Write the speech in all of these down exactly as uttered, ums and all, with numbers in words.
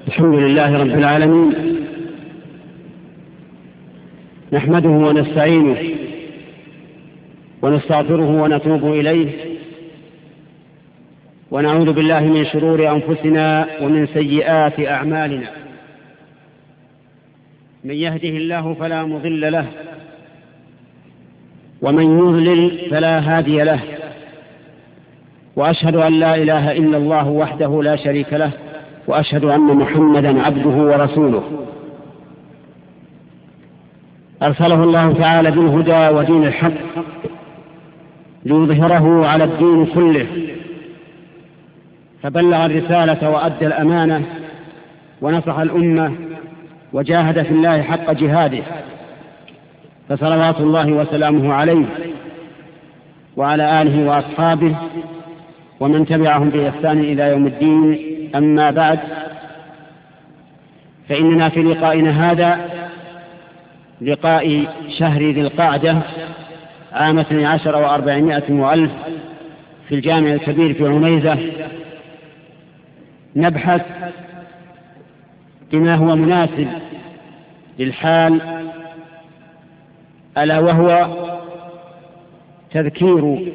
الحمد لله رب العالمين، نحمده ونستعينه ونستغفره ونتوب إليه، ونعوذ بالله من شرور أنفسنا ومن سيئات أعمالنا. من يهده الله فلا مضل له، ومن يضلل فلا هادي له، وأشهد أن لا إله إلا الله وحده لا شريك له، وأشهد أن محمدا عبده ورسوله أرسله الله تعالى بالهدى ودين الحق ليظهره على الدين كله، فبلغ الرسالة وأدى الأمانة ونصح الأمة وجاهد في الله حق جهاده، فصلوات الله وسلامه عليه وعلى آله وأصحابه ومن تبعهم بإحسان إلى يوم الدين. أما بعد، فإننا في لقائنا هذا لقاء شهر ذي القعدة عام اثني عشر وأربعمائة وألف في الجامع الكبير في عنيزة، نبحث بما هو مناسب للحال، ألا وهو تذكير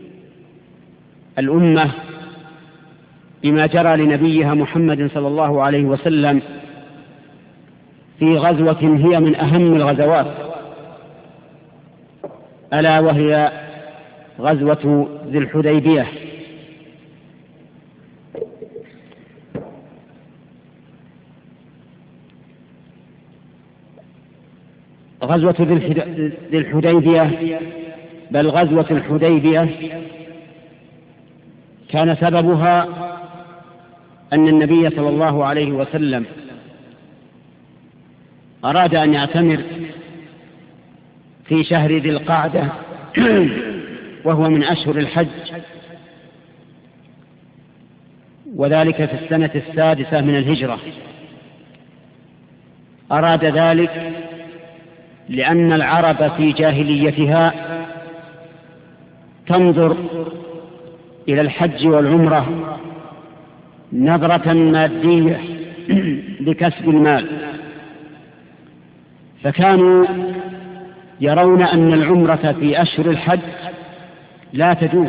الأمة بما جرى لنبيها محمد صلى الله عليه وسلم في غزوة هي من أهم الغزوات، ألا وهي غزوة ذي الحديبية. غزوة ذي الحديبية بل غزوة الحديبية كان سببها أن النبي صلى الله عليه وسلم أراد أن يعتمر في شهر ذي القعدة وهو من أشهر الحج، وذلك في السنة السادسة من الهجرة. أراد ذلك لأن العرب في جاهليتها تنظر إلى الحج والعمرة نظرة مادية لكسب المال، فكانوا يرون أن العمرة في أشهر الحج لا تجوز،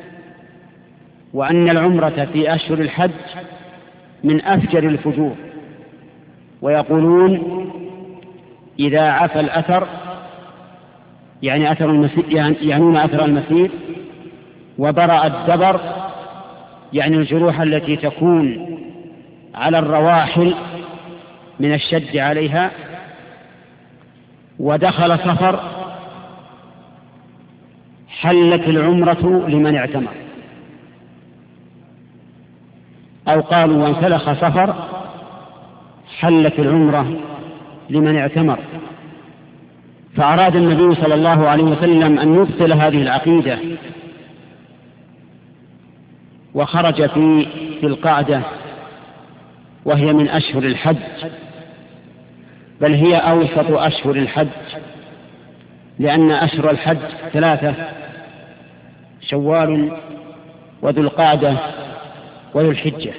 وأن العمرة في أشهر الحج من أفجر الفجور، ويقولون إذا عفى الأثر يعني أثر المسير يعنون أثر المسير، وبرأ الدبر يعني الجروح التي تكون على الرواحل من الشد عليها، ودخل صفر حلت العمرة لمن اعتمر، أو قالوا وانسلخ صفر حلت العمرة لمن اعتمر. فأراد النبي صلى الله عليه وسلم أن يبطل هذه العقيدة، وخرج في ذي القعدة وهي من أشهر الحج، بل هي أوسط أشهر الحج، لأن أشهر الحج ثلاثة: شوال وذو القعدة وذو الحجة.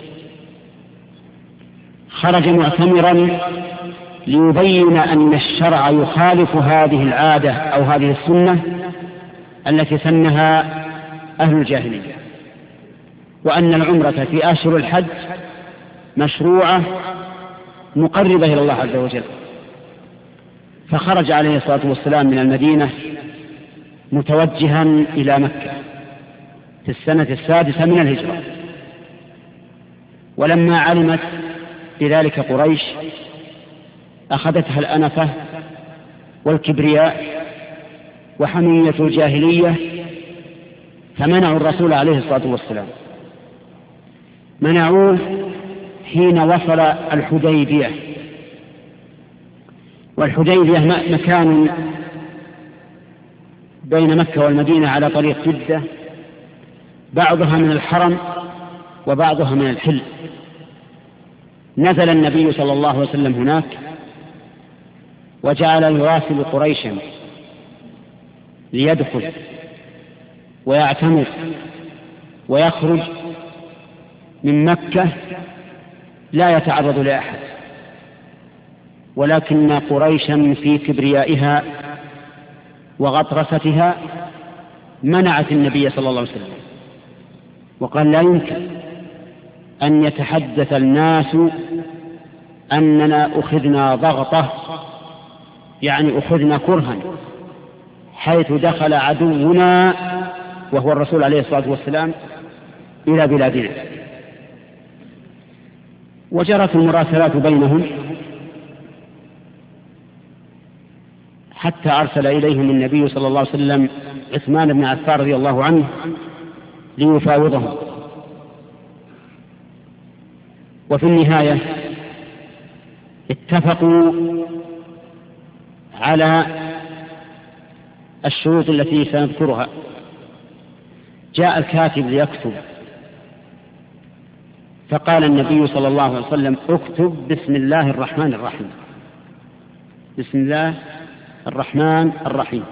خرج معتمرا ليبين أن الشرع يخالف هذه العادة أو هذه السنة التي سنها أهل الجاهلية، وأن العمرة في أشهر الحج مشروعة مقربة إلى الله عز وجل. فخرج عليه الصلاة والسلام من المدينة متوجها إلى مكة في السنة السادسة من الهجرة، ولما علمت بذلك قريش أخذتها الأنفة والكبرياء وحمية الجاهلية، فمنعوا الرسول عليه الصلاة والسلام، منعوه حين وصل الحديبية. والحديبية مكان بين مكة والمدينة على طريق جدة، بعضها من الحرم وبعضها من الحل. نزل النبي صلى الله عليه وسلم هناك وجعل يراسل قريشا ليدخل ويعتمر ويخرج من مكة لا يتعرض لأحد، ولكن قريشا في كبريائها وغطرستها منعت النبي صلى الله عليه وسلم، وقال لا يمكن أن يتحدث الناس أننا أخذنا ضغطة، يعني أخذنا كرها، حيث دخل عدونا وهو الرسول عليه الصلاة والسلام إلى بلادنا. وجرت المراسلات بينهم حتى أرسل إليهم النبي صلى الله عليه وسلم عثمان بن عفان رضي الله عنه ليفاوضهم. وفي النهاية اتفقوا على الشروط التي سنذكرها. جاء الكاتب ليكتب، فقال النبي صلى الله عليه وسلم: اكتب بسم الله الرحمن الرحيم. بسم الله الرحمن الرحيم،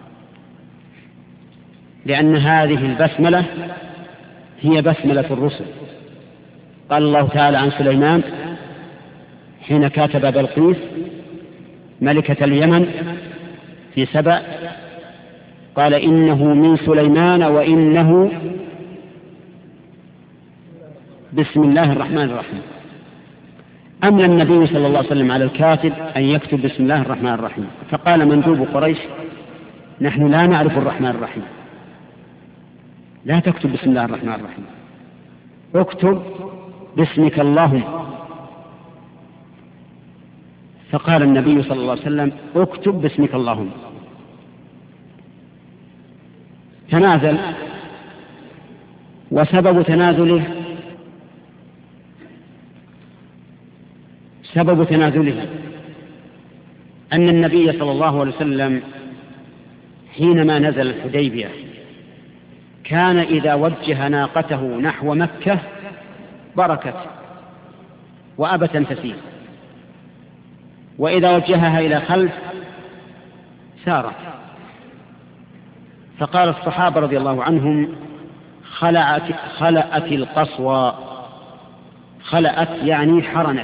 لأن هذه البسملة هي بسملة الرسل. قال الله تعالى عن سليمان حين كاتب بلقيس ملكة اليمن في سبأ، قال: إنه من سليمان وإنه بسم الله الرحمن الرحيم. أمر النبي صلى الله عليه وسلم على الكاتب أن يكتب بسم الله الرحمن الرحيم، فقال مندوب قريش: نحن لا نعرف الرحمن الرحيم، لا تكتب بسم الله الرحمن الرحيم، اكتب باسمك اللهم. فقال النبي صلى الله عليه وسلم: اكتب باسمك اللهم. تنازل، وسبب تنازله سبب تنازله أن النبي صلى الله عليه وسلم حينما نزل الحديبية كان إذا وجه ناقته نحو مكة بركت وأبت أن تسير، وإذا وجهها إلى خلف سارت. فقال الصحابة رضي الله عنهم: خلأت, خلأت القصوى. خلأت يعني حرنت.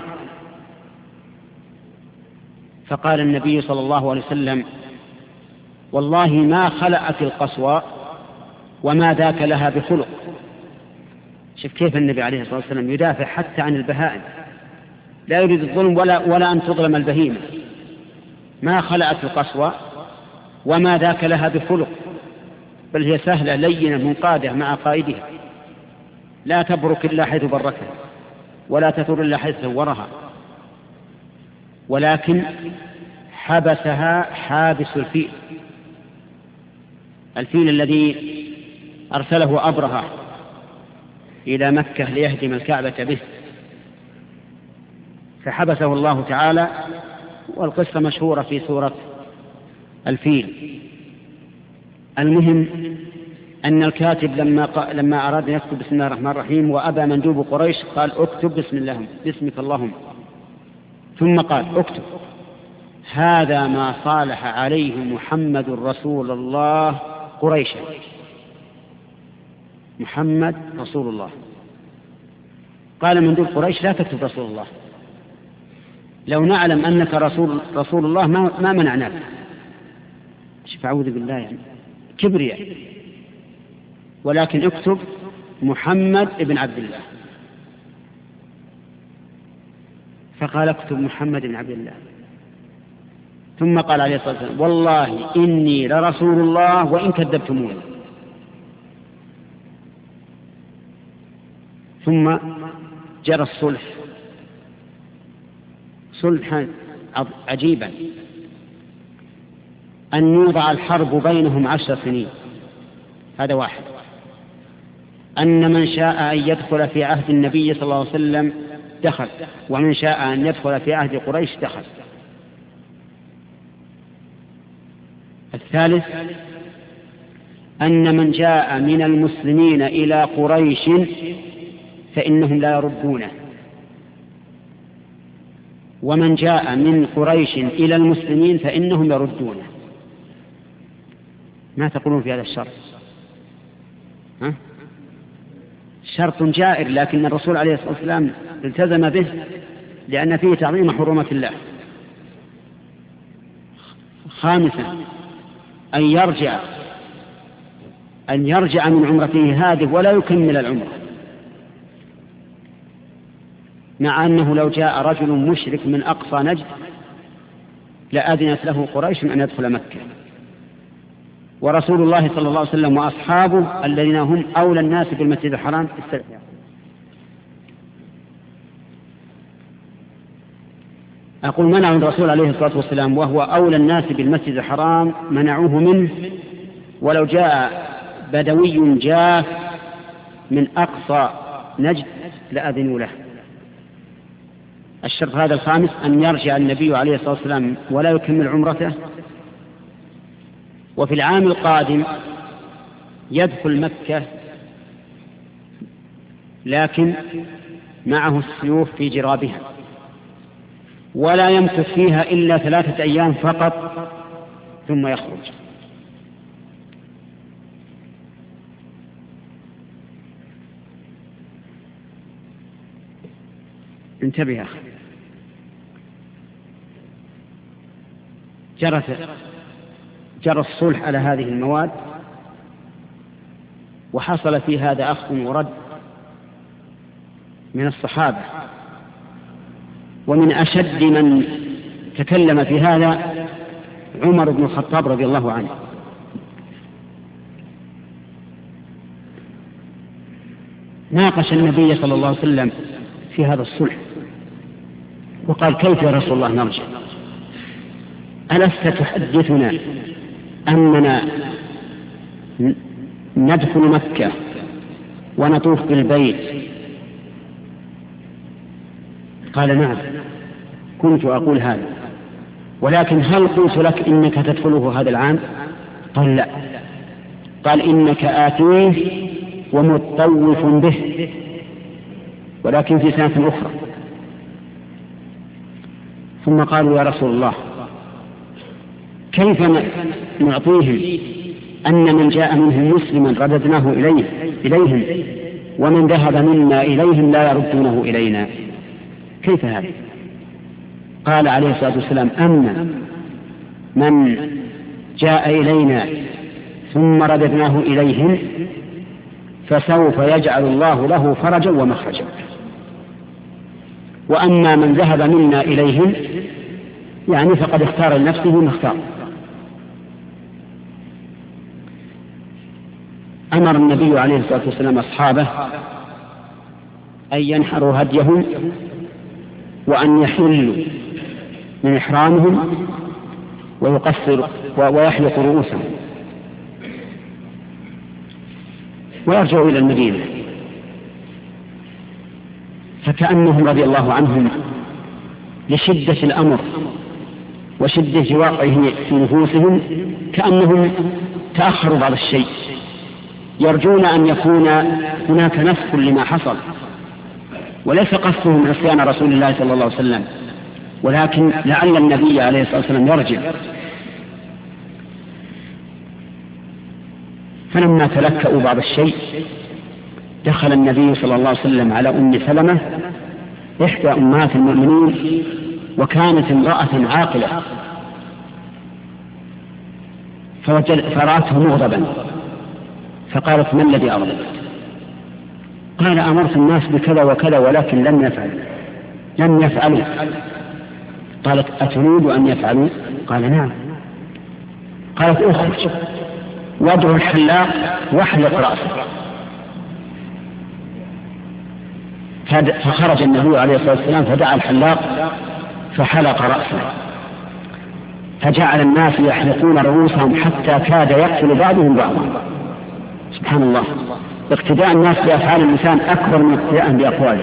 فقال النبي صلى الله عليه وسلم: والله ما خلأت القصوى وما ذاك لها بخلق. شوف كيف النبي عليه الصلاة والسلام يدافع حتى عن البهائم، لا يريد الظلم ولا, ولا أن تظلم البهيمة. ما خلأت القصوى وما ذاك لها بخلق، بل هي سهلة لينة منقادة مع قائدها، لا تبرك إلا حيث بركها ولا تثور إلا حيث ثورها، ولكن حبسها حابس الفيل، الفيل الذي أرسله أبرهة إلى مكة ليهدم الكعبة به، فحبسه الله تعالى. والقصة مشهورة في سورة الفيل. المهم أن الكاتب لما, لما أراد أن يكتب بسم الله الرحمن الرحيم وأبى مندوب قريش قال: اكتب بسم الله باسمك اللهم. ثم قال: اكتب هذا ما صالح عليه محمد رسول الله قريشا. محمد رسول الله. قال مندوب قريش: لا تكتب رسول الله، لو نعلم أنك رسول, رسول الله ما, ما منعناك. شوف أعوذ بالله، يعني كبرياء. ولكن اكتب محمد ابن عبد الله. فقال: اكتب محمد بن عبد الله. ثم قال عليه الصلاة والسلام: والله إني لرسول الله وإن كذبتموني. ثم جرى الصلح صلحا عجيبا، أن يوضع الحرب بينهم عشر سنين. هذا واحد. أن من شاء أن يدخل في عهد النبي صلى الله عليه وسلم دخل، ومن شاء أن يدخل في عهد قريش دخل. الثالث أن من جاء من المسلمين إلى قريش فإنهم لا يردونه، ومن جاء من قريش إلى المسلمين فإنهم يردونه. ما تقولون في هذا الشرط؟ ها؟ شرط جائر، لكن الرسول عليه الصلاة والسلام التزم به لأن فيه تعظيم حرمات الله. خامسا أن يرجع أن يرجع من عمرته هذه ولا يكمل العمرة، مع أنه لو جاء رجل مشرك من أقصى نجد لأذنت له قريش أن يدخل مكة، ورسول الله صلى الله عليه وسلم وأصحابه الذين هم أولى الناس بالمسجد الحرام استرجعوا. أقول منعوا الرسول عليه الصلاة والسلام وهو أولى الناس بالمسجد الحرام منعوه منه، ولو جاء بدوي جاف من أقصى نجد لأذنوا له. الشرط هذا الخامس أن يرجع النبي عليه الصلاة والسلام ولا يكمل عمرته، وفي العام القادم يدخل مكة لكن معه السيوف في جرابها، ولا يمكث فيها إلا ثلاثة أيام فقط ثم يخرج. انتبه يا أخي، جرت جرى الصلح على هذه المواد، وحصل في هذا أخذ ورد من الصحابة، ومن أشد من تكلم في هذا عمر بن الخطاب رضي الله عنه. ناقش النبي صلى الله عليه وسلم في هذا الصلح وقال: كيف يا رسول الله نرجع؟ ألست تحدثنا أننا ندخل مكة ونطوف بالبيت؟ قال: نعم، كنت أقول هذا، ولكن هل قلت لك إنك تدخله هذا العام؟ قال: لا. قال: إنك آتيه ومطوف به، ولكن في سنة أخرى. ثم قالوا: يا رسول الله، كيف نعطيهم أن من جاء منهم مسلما رددناه إليه إليهم ومن ذهب منا إليهم لا يردونه إلينا؟ كيف هذا؟ قال عليه الصلاة والسلام: أما من جاء إلينا ثم رددناه إليهم فسوف يجعل الله له فرجا ومخرجا، وأما من ذهب منا إليهم يعني فقد اختار لنفسه ما اختار. أمر النبي عليه الصلاة والسلام أصحابه أن ينحروا هديهم وأن يحلوا من إحرامهم ويقصر ويحلق رؤوسهم ويرجعوا إلى المدينة. فكأنهم رضي الله عنهم لشدة الأمر وشدة واقعه في نفوسهم كأنهم تأخروا بعض الشيء، يرجون أن يكون هناك نسخ لما حصل، وليس قصدهم عصيان رسول الله صلى الله عليه وسلم، ولكن لعل النبي عليه الصلاة والسلام يرجع. فلما تلكأوا بعض الشيء دخل النبي صلى الله عليه وسلم على أم سلمة إحدى أمهات المؤمنين، وكانت امرأة عاقلة، فرأته مغضبا فقالت: ما الذي أغضبك؟ قال: أمرت الناس بكذا وكذا ولكن لم يفعلوا لم يفعلوا قالت: أتريد أن يفعلوا؟ قال: نعم. قالت: اخرج وادعو الحلاق واحلق رأسه. فخرج النبي عليه الصلاة والسلام فدعا الحلاق فحلق رأسه، فجعل الناس يحلقون رؤوسهم حتى كاد يقتل بعضهم بعضا. سبحان الله، اقتداء الناس بأفعال الإنسان أكبر من اقتداءهم بأقواله.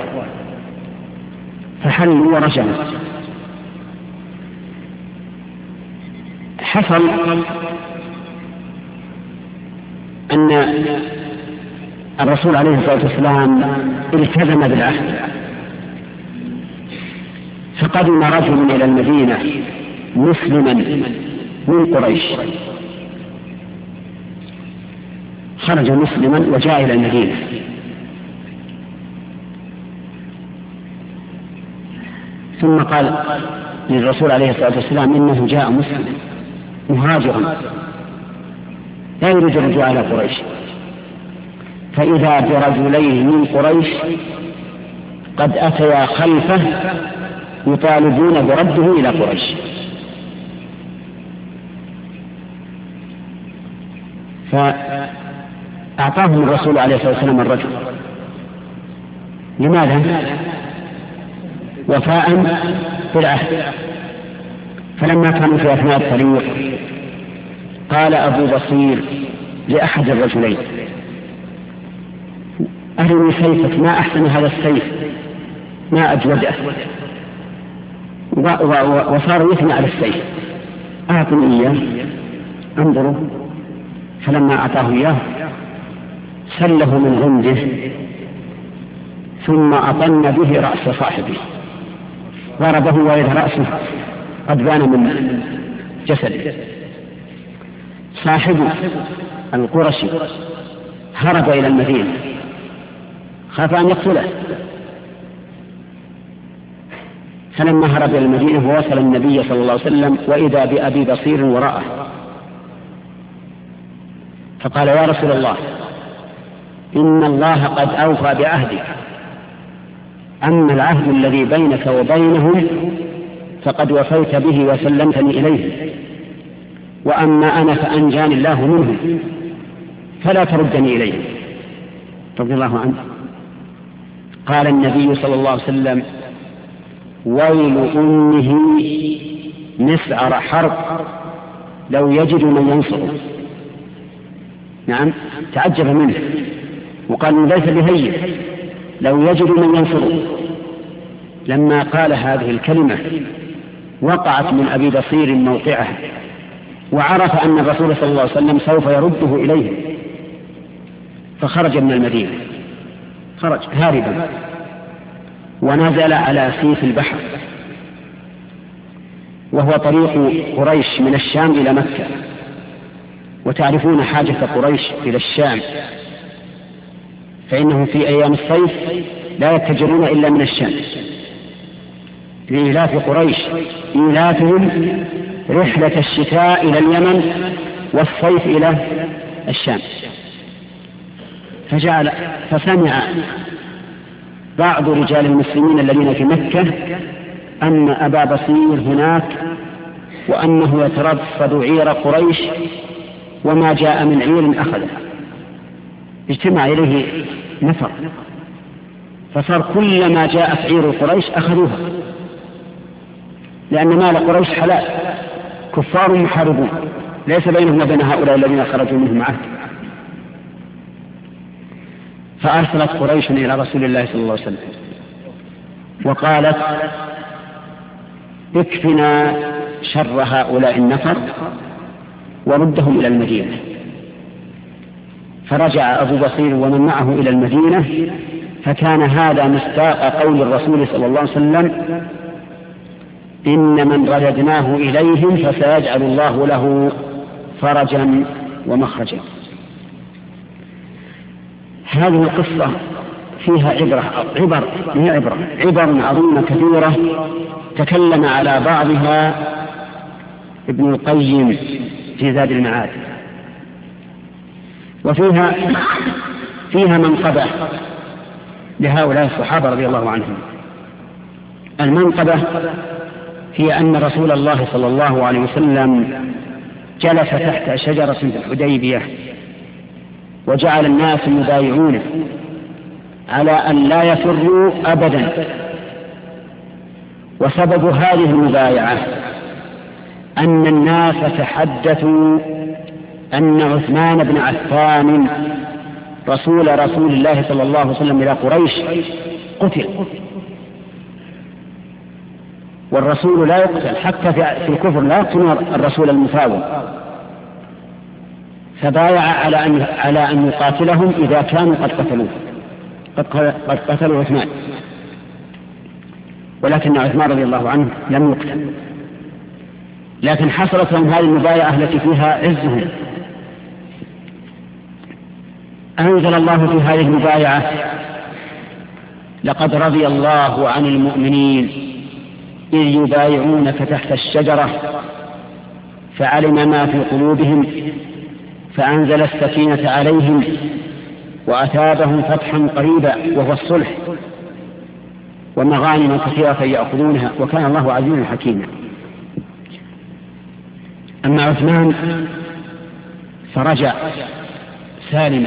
فحلوا ورجعوا. حصل أن الرسول عليه الصلاة والسلام التزم بالعهد، فقدم رجل إلى المدينة مسلما من قريش، خرج مسلما وجاء إلى المدينة ثم قال للرسول عليه الصلاة والسلام إنه جاء مسلم مهاجرا لا يريد الرجوع إلى قريش، فإذا برجلين من قريش قد أتيا خلفه يطالبون برده إلى قريش. فأعطاهم الرسول عليه الصلاة والسلام الرجل. لماذا؟ وفاء بالعهد. فلما كانوا في أثناء الطريق قال أبو بصير لأحد الرجلين أرني سيفك، ما أحسن هذا السيف، ما أجوده، وصار يثني على السيف، أعطني إياه انظروا. فلما أعطاه إياه سله من غمده ثم أطن به رأس صاحبه، ضربه وإذا رأسه قد بان من جسده. صاحب القرشي هرب إلى المدينة خاف أن يقتله، فلما هرب إلى المدينة ووصل النبي صلى الله عليه وسلم وإذا بأبي بصير وراءه، فقال يا رسول الله إن الله قد أوفى بعهدك، أما العهد الذي بينك وبينهم فقد وفيت به وسلمتني إليه، وأما أنا فأنجاني الله منه فلا تردني إليه رضي الله عنه. قال النبي صلى الله عليه وسلم ويل أمه مسعر حرب لو يجد من ينصره. نعم تعجب منه وقال ليس بهين، لو يجد من ينصره. لما قال هذه الكلمة وقعت من أبي بصير موقعه، وعرف أن الرسول صلى الله عليه وسلم سوف يرده إليه، فخرج من المدينة، خرج هاربا ونزل على سيف البحر، وهو طريق قريش من الشام إلى مكة، وتعرفون حاجة قريش إلى الشام، فإنهم في أيام الصيف لا يتجرون إلا من الشام، لإيلاف قريش إيلافهم رحلة الشتاء إلى اليمن والصيف إلى الشام. فجعل فسمع بعض رجال المسلمين الذين في مكة أن أبا بصير هناك وأنه يترصد عير قريش وما جاء من عير أخذه، اجتمع إليه نفر، فصار كل ما جاءت عير قريش أخذوها، لأن مال قريش حلال، كفار محاربون ليس بينهم وبين هؤلاء الذين خرجوا منهم عهد. فأرسلت قريش إلى رسول الله صلى الله عليه وسلم وقالت اكفنا شر هؤلاء النفر وردهم إلى المدينة. فرجع أبو بصير ومن معه إلى المدينة، فكان هذا مصداق قول الرسول صلى الله عليه وسلم إن من رددناه إليهم فسيجعل الله له فرجا ومخرجا. هذه القصة فيها عبرة عبر هي عبرة عبر عظيمة كثيرة تكلم على بعضها ابن القيم في زاد المعاد، وفيها فيها منقبة لهؤلاء الصحابة رضي الله عنهم. المنقبة هي أن رسول الله صلى الله عليه وسلم جلس تحت شجرة في الحديبية وجعل الناس يبايعونه على أن لا يفروا أبدا، وسبب هذه المبايعة أن الناس تحدثوا أن عثمان بن عفان رسول رسول الله صلى الله عليه وسلم إلى قريش قتل، والرسول لا يقتل، حتى في الكفر لا يقتلون الرسول المفاوض، فبايع على أن على أن يقاتلهم إذا كانوا قد قتلوه قد قتلوا عثمان، ولكن عثمان رضي الله عنه لم يقتل، لكن حصلت لهم هذه المبايعة التي فيها عزهم. أنزل الله في هذه المبايعة لقد رضي الله عن المؤمنين إذ يبايعونك تحت الشجرة فعلم ما في قلوبهم فأنزل السكينة عليهم وأثابهم فتحا قريبا وهو الصلح ومغانم كثيرة يأخذونها وكان الله عزيزا حكيما. أما عثمان فرجع سالما،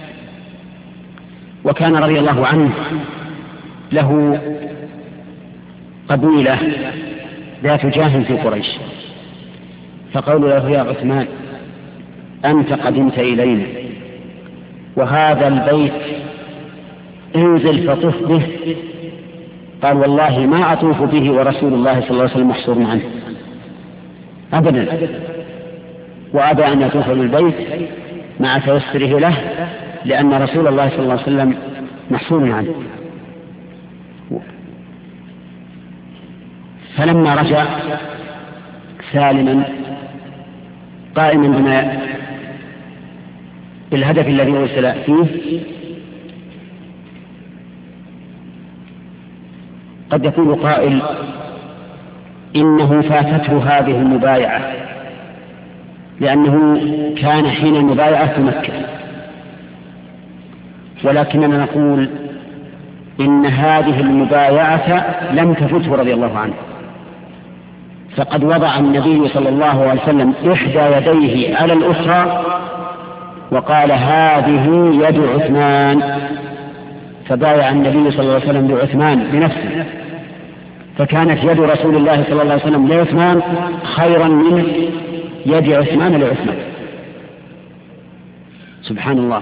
وكان رضي الله عنه له قبيلة ذات جاه في قريش، فقول له يا عثمان أنت قدمت إلينا وهذا البيت انزل فطف به، قال والله ما أطوف به ورسول الله صلى الله عليه وسلم محصور عنه أبدا، وأبى أن يطوف بالبيت مع تيسره له لأن رسول الله صلى الله عليه وسلم محصور عنه. فلما رجع سالما قائما بما بالهدف الذي أرسل فيه، قد يقول قائل إنه فاتته هذه المبايعة لأنه كان حين المبايعة في مكة، ولكننا نقول إن هذه المبايعة لم تفته رضي الله عنه، فقد وضع النبي صلى الله عليه وسلم إحدى يديه على الأخرى وقال هذه يد عثمان، فبايع النبي صلى الله عليه وسلم بعثمان بنفسه، فكانت يد رسول الله صلى الله عليه وسلم لعثمان خيرا من يد عثمان لعثمان. سبحان الله.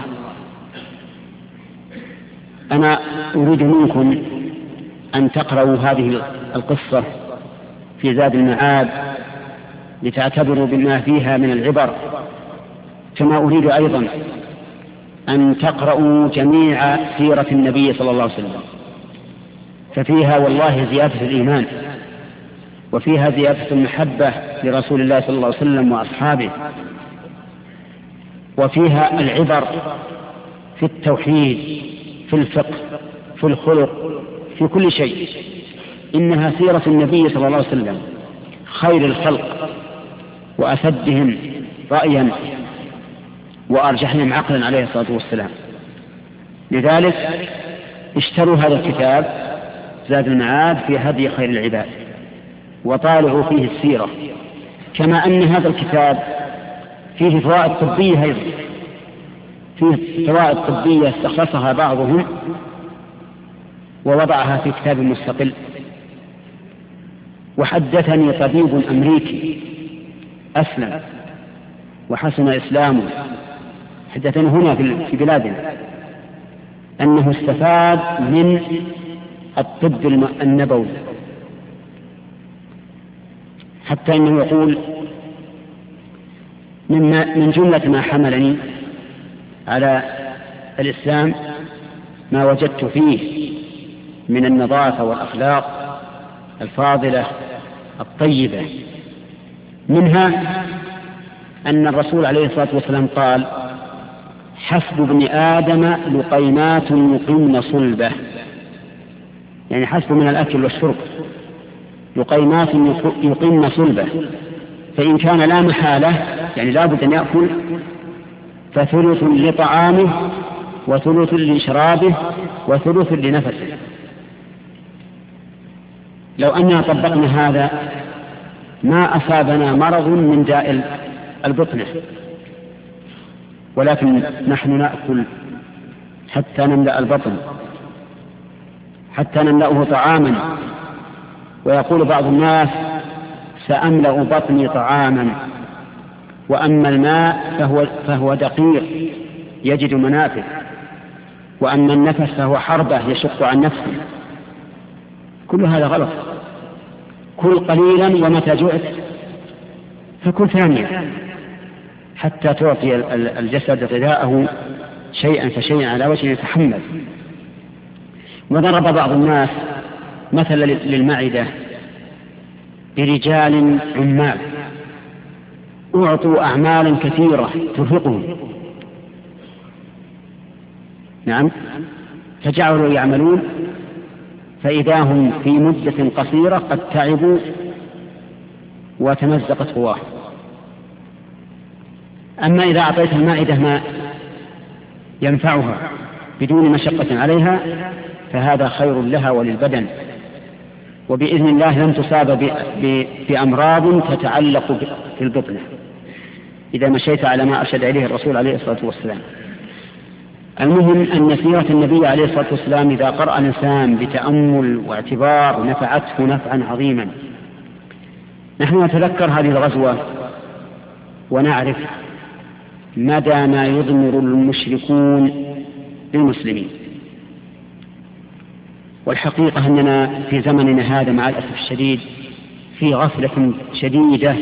أنا أريد منكم أن تقرأوا هذه القصة في زاد المعاد لتعتبروا بما فيها من العبر، كما أريد أيضا أن تقرأوا جميع سيرة النبي صلى الله عليه وسلم، ففيها والله زيادة الإيمان، وفيها زيادة المحبة لرسول الله صلى الله عليه وسلم وأصحابه، وفيها العبر في التوحيد، في الفقه، في الخلق، في كل شيء. إنها سيرة النبي صلى الله عليه وسلم خير الخلق وأسدهم رأيا وأرجحهم عقلا عليه الصلاة والسلام. لذلك اشتروا هذا الكتاب زاد المعاد في هدي خير العباد وطالعوا فيه السيرة، كما أن هذا الكتاب فيه فوائد طبية أيضا، فيه فوائد طبية استخلصها بعضهم ووضعها في كتاب مستقل. وحدثني طبيب أمريكي أسلم وحسن إسلامه، حدثني هنا في بلادنا أنه استفاد من الطب النبوي، حتى أنه يقول من جملة ما حملني على الإسلام ما وجدت فيه من النظافة والأخلاق الفاضلة الطيبة، منها أن الرسول عليه الصلاة والسلام قال حسب ابن آدم لقيمات يقمن صلبه، يعني حسب من الأكل والشرب لقيمات يقمن صلبه، فإن كان لا محالة يعني لا بد أن يأكل فثلث لطعامه وثلث لشرابه وثلث لنفسه. لو أننا طبقنا هذا ما أصابنا مرض من داء البطنة، ولكن نحن نأكل حتى نملأ البطن، حتى نملأه طعاما، ويقول بعض الناس سأملأ بطني طعاما، وأما الماء فهو, فهو دقيق يجد منافذ، وأما النفس فهو حربة يشق عن نفسه. كل هذا غلط. كل قليلا ومتى جعت فكل ثانيا حتى تعطي الجسد غذاءه شيئا فشيئا على وجه يتحمل. وضرب بعض الناس مثلا للمعدة برجال عمال أعطوا أعمالا كثيرة ترهقهم، نعم، فجعلوا يعملون فإذا هم في مدة قصيرة قد تعبوا وتمزقت قواهم. أما إذا أعطيت المائدة ماء ينفعها بدون مشقة عليها فهذا خير لها وللبدن، وبإذن الله لن تصاب بأمراض تتعلق في البطن إذا مشيت على ما أرشد إليه الرسول عليه الصلاة والسلام. المهم أن سيرة النبي عليه الصلاة والسلام إذا قرأ الإنسان بتأمل واعتبار نفعته نفعا عظيما. نحن نتذكر هذه الغزوة ونعرف مدى ما يضمر المشركون للمسلمين، والحقيقة أننا في زمننا هذا مع الأسف الشديد في غفلة شديدة،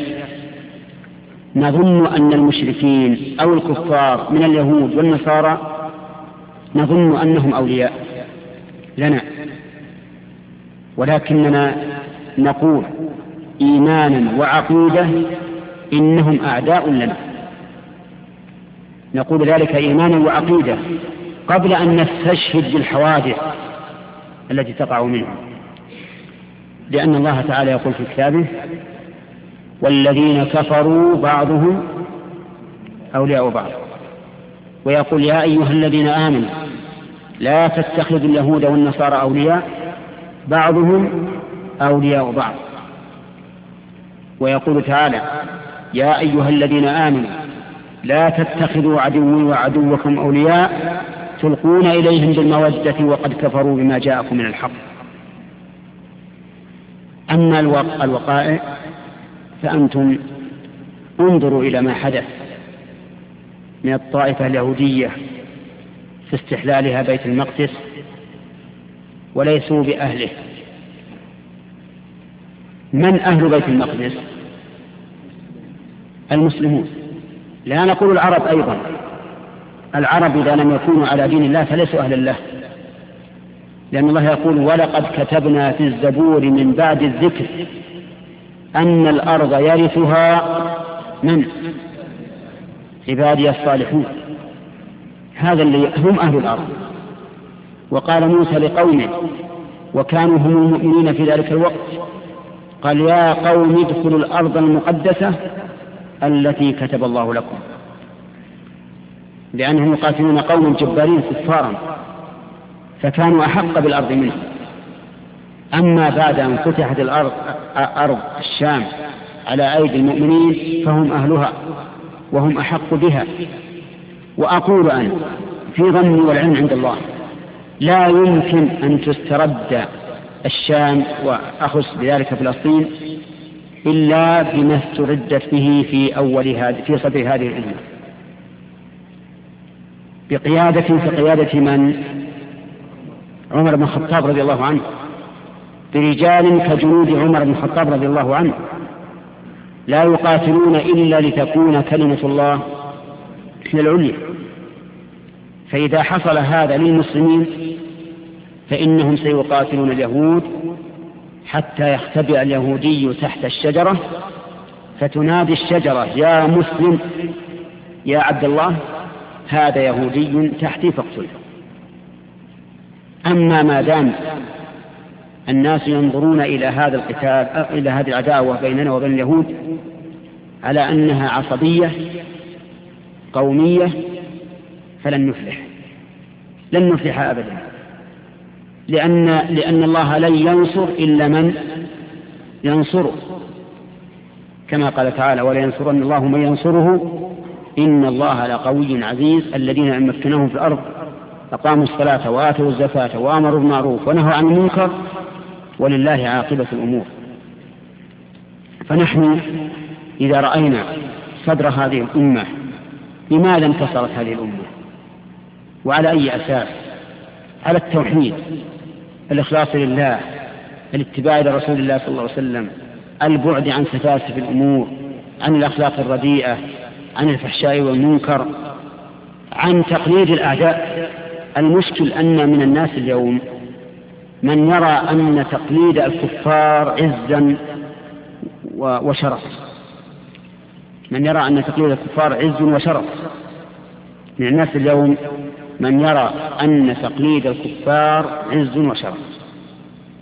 نظن أن المشركين أو الكفار من اليهود والنصارى نظن أنهم أولياء لنا، ولكننا نقول إيمانا وعقيدة إنهم أعداء لنا. نقول ذلك إيمانا وعقيدة قبل أن نستشهد بالحوادث التي تقع منهم، لأن الله تعالى يقول في كتابه: والذين كفروا بعضهم أولياء بعض، ويقول: يا أيها الذين آمنوا لا تتخذوا اليهود والنصارى أولياء بعضهم أولياء بعض. ويقول تعالى: يا أيها الذين آمنوا لا تتخذوا عدوي وعدوكم أولياء تلقون إليهم بالمودة وقد كفروا بما جاءكم من الحق. أما الوقائع فأنتم انظروا إلى ما حدث من الطائفة اليهودية في استحلالها بيت المقدس وليسوا بأهله. من أهل بيت المقدس؟ المسلمون، لا نقول العرب أيضا. العرب إذا لم يكونوا على دين الله فليسوا أهل الله، لأن الله يقول: ولقد كتبنا في الزبور من بعد الذكر أن الأرض يرثها من عبادي الصالحون. هذا اللي هم أهل الأرض. وقال موسى لقومه وكانوا هم المؤمنين في ذلك الوقت، قال: يا قوم ادخلوا الأرض المقدسة التي كتب الله لكم، لأنهم يقاتلون قوم جبارين كفارا فكانوا أحق بالأرض منهم. أما بعد أن فتحت الأرض أرض الشام على أيدي المؤمنين فهم أهلها وهم أحق بها. وأقول أن في ظني والعلم عند الله لا يمكن أن تسترد الشام وأخص بذلك فلسطين إلا بما استردت به في أول هذه في صدر هذه الأمة، بقيادة كقيادة من؟ عمر بن الخطاب رضي الله عنه، برجال كجنود عمر بن الخطاب رضي الله عنه لا يقاتلون إلا لتكون كلمة الله هي العليا. فإذا حصل هذا للمسلمين فإنهم سيقاتلون اليهود حتى يختبئ اليهودي تحت الشجرة فتنادي الشجرة: يا مسلم يا عبد الله هذا يهودي تحتي فاقتله. أما ما دام الناس ينظرون إلى هذا القتال إلى هذه العداوة بيننا وبين اليهود على أنها عصبية قومية فلن نفلح لن نفلح أبدا، لأن, لأن الله لن ينصر إلا من ينصره، كما قال تعالى: ولينصرن الله من ينصره إن الله لقوي عزيز الذين إن مكناهم في الأرض أقاموا الصلاة وآتوا الزكاة وأمروا بالمعروف ونهوا عن المنكر ولله عاقبة الأمور. فنحن إذا رأينا صدر هذه الأمة، لماذا انتصرت هذه الأمة وعلى أي أساس؟ على التوحيد، الإخلاص لله، الاتباع لرسول الله صلى الله عليه وسلم، البعد عن سفاسف الأمور، عن الأخلاق الرديئة، عن الفحشاء والمنكر، عن تقليد الأعداء. المشكل أن من الناس اليوم من يرى أن تقليد الكفار عزا وشرف، من يرى أن تقليد الكفار عز وشرف. من الناس اليوم من يرى أن تقليد الكفار عز وشرف،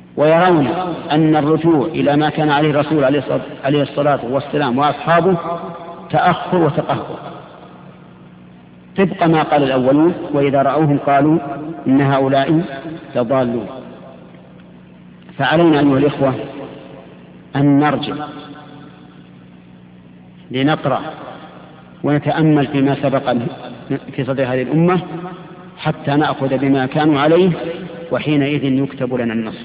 ويرون أن الرجوع إلى ما كان عليه الرسول عليه الصلاة والسلام وأصحابه تأخر وتقهقر طبق ما قال الأولون، وإذا رأوهم قالوا إن هؤلاء لضالون. فعلينا أيها الإخوة أن نرجع لنقرأ ونتأمل فيما سبق في صدر هذه الأمة حتى نأخذ بما كانوا عليه، وحينئذ يكتب لنا النصر.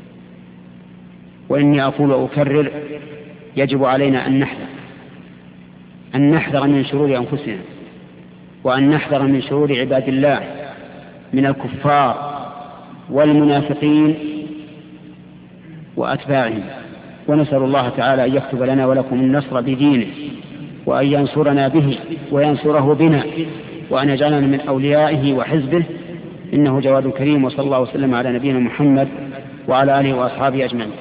وإني أقول وأكرر يجب علينا أن نحذر أن نحذر من شرور أنفسنا، وأن نحذر من شرور عباد الله من الكفار والمنافقين وأتباعهم. ونسأل الله تعالى أن يكتب لنا ولكم النصر بدينه، وأن ينصرنا به وينصره بنا، وأن يجعلنا من أوليائه وحزبه، إنه جواد كريم. وصلى الله وسلم على نبينا محمد وعلى آله وأصحابه أجمعين.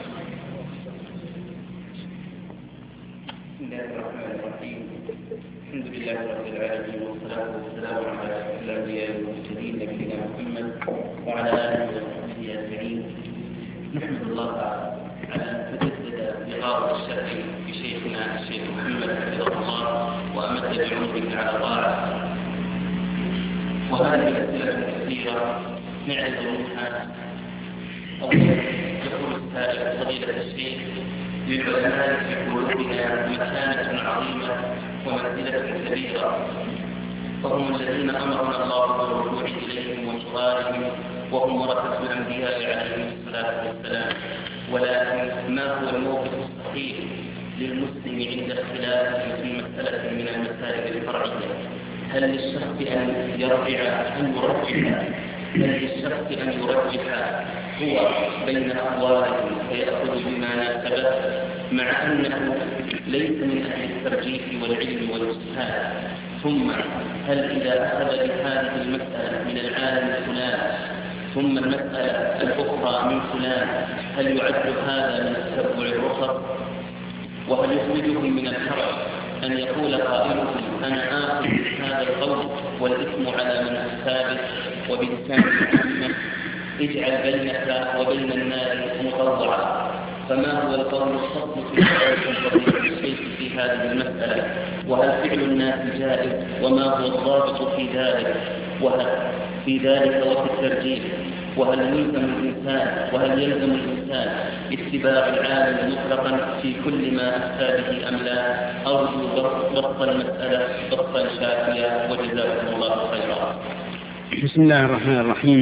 الحمد لله رب العالمين، والصلاة والسلام على الأنبياء والمرسلين نبينا محمد وعلى آله وصحبه أجمعين. نحمد الله على أن تجدد لقاء الشرع بشيخنا الشيخ محمد حفظه الله وأمد بعمره على طاعته. وهذه الأسئلة كثيرة نعرف منها. أولا يقول السائل فضيلة الشيخ: للعلماء في قلوبنا مكانة عظيمة ومنزلة كبيرة، فهم الذين أمرنا الله بالرجوع إليهم وانصارهم، وهم ورثة الأنبياء عليهم الصلاة والسلام. ولكن ما هو الموقف الصحيح للمسلم عند اختلاف في مسألة من المسائل الفرعية؟ هل للشخص أن يرجع أن يرجح هل للشخص أن يرجح هو بين أقوالهم فيأخذ بما ناسبه، مع أنه ليس من أهل الترجيح والعلم والاجتهاد؟ ثم هل إذا أخذ بهذه المسألة من العالم الفلان ثم المسألة الأخرى من فلان، هل يعد هذا من التبع الرخص؟ وهل يخرجهم من الحرج أن يقول قائلهم أنا آخذ هذا القول والإثم على من الثابت؟ وبلسان محمد اجعل بينك وبين النار مطوعا. فما هو القول الصدق في الشيخ في هذه المسألة؟ وهل فعل الناس جائز؟ وما هو الضابط في ذلك؟ وهل في ذلك وفي الترجيح؟ وهل يلزم الإنسان وهل يلزم الإنسان اتباع العالم مطلقا في كل ما أفتى به أم لا؟ أرجو بسط المسألة بسطا شافيا، وجزاكم الله خيرا. بسم الله الرحمن الرحيم.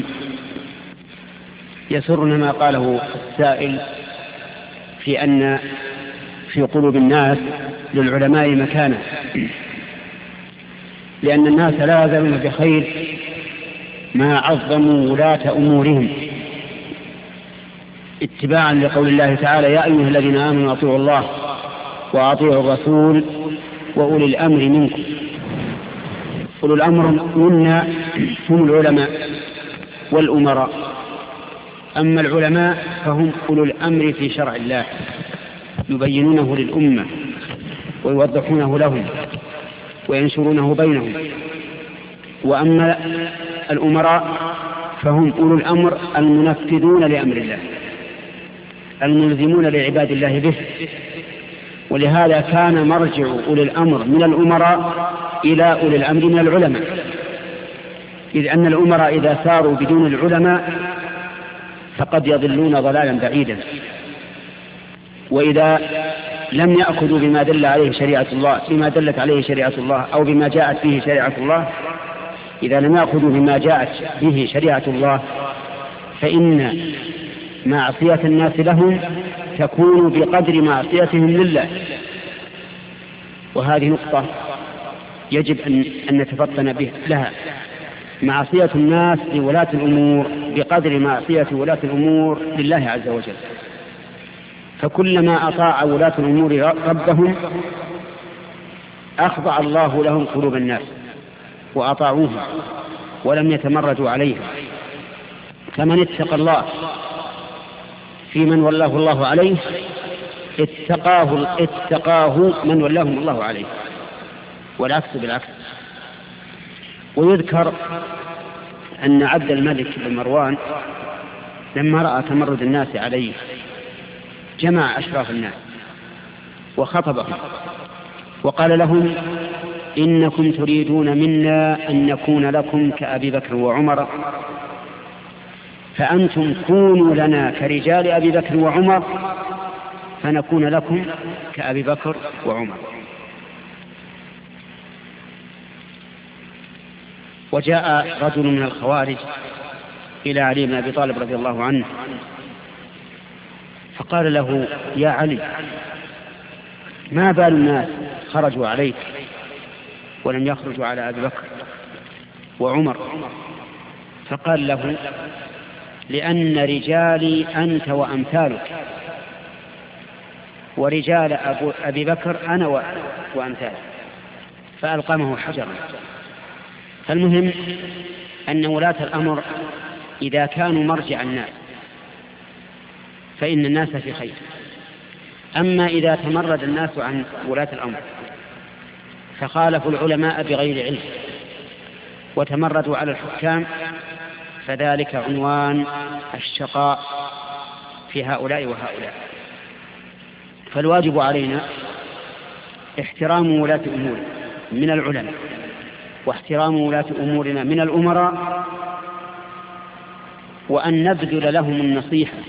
يسرنا ما قاله السائل في أن في قلوب الناس للعلماء مكانة، لأن الناس لا يزالون بخير ما عظموا ولاة أمورهم اتباعا لقول الله تعالى: يا أيها الذين آمنوا أطيعوا الله وأطيعوا الرسول وأولي الأمر منكم. أولي الأمر منا هم العلماء والأمراء، أما العلماء فهم أولو الأمر في شرع الله، يبينونه للأمة ويوضحونه لهم وينشرونه بينهم. وأما الأمراء فهم أولو الأمر المنفذون لأمر الله، الملزمون لعباد الله به. ولهذا كان مرجع أولي الأمر من الأمراء إلى أولي الأمر من العلماء، إذ أن الأمراء إذا ساروا بدون العلماء فقد يضلون ضلالا بعيدا. وإذا لم يأخذوا بما دل عليه شريعة الله بما دلت عليه شريعة الله أو بما جاءت به شريعة الله إذا لم يأخذوا بما جاءت به شريعة الله فإن معصية الناس لهم تكون بقدر معصيتهم لله. وهذه نقطة يجب أن نتفطن به لها. معصية الناس لولاة الأمور بقدر معصية ولاة الأمور لله عز وجل. فكلما أطاع ولاة الأمور ربهم أخضع الله لهم قلوب الناس وأطاعوه ولم يتمردوا عليهم. فمن اتقى الله في من ولاه الله عليه اتقاه, اتقاه من ولاهم الله عليه، والعكس بالعكس. ويذكر أن عبد الملك بن مروان لما رأى تمرد الناس عليه جمع أشراف الناس وخطبهم وقال لهم: إنكم تريدون منا أن نكون لكم كأبي بكر وعمر، فأنتم كونوا لنا كرجال أبي بكر وعمر فنكون لكم كأبي بكر وعمر. وجاء رجل من الخوارج إلى علي بن أبي طالب رضي الله عنه فقال له: يا علي، ما بال الناس خرجوا عليك ولم يخرجوا على أبي بكر وعمر؟ فقال له: لأن رجالي أنت وأمثالك، ورجال أبو أبي بكر أنا وأمثالك. فألقمه حجرا. فالمهم أن ولاة الأمر إذا كانوا مرجع الناس فإن الناس في خير، أما إذا تمرد الناس عن ولاة الأمر فخالفوا العلماء بغير علم وتمردوا على الحكام فذلك عنوان الشقاء في هؤلاء وهؤلاء. فالواجب علينا احترام ولاة أمورنا من العلماء واحترام ولاة أمورنا من الأمراء، وأن نبذل لهم النصيحة.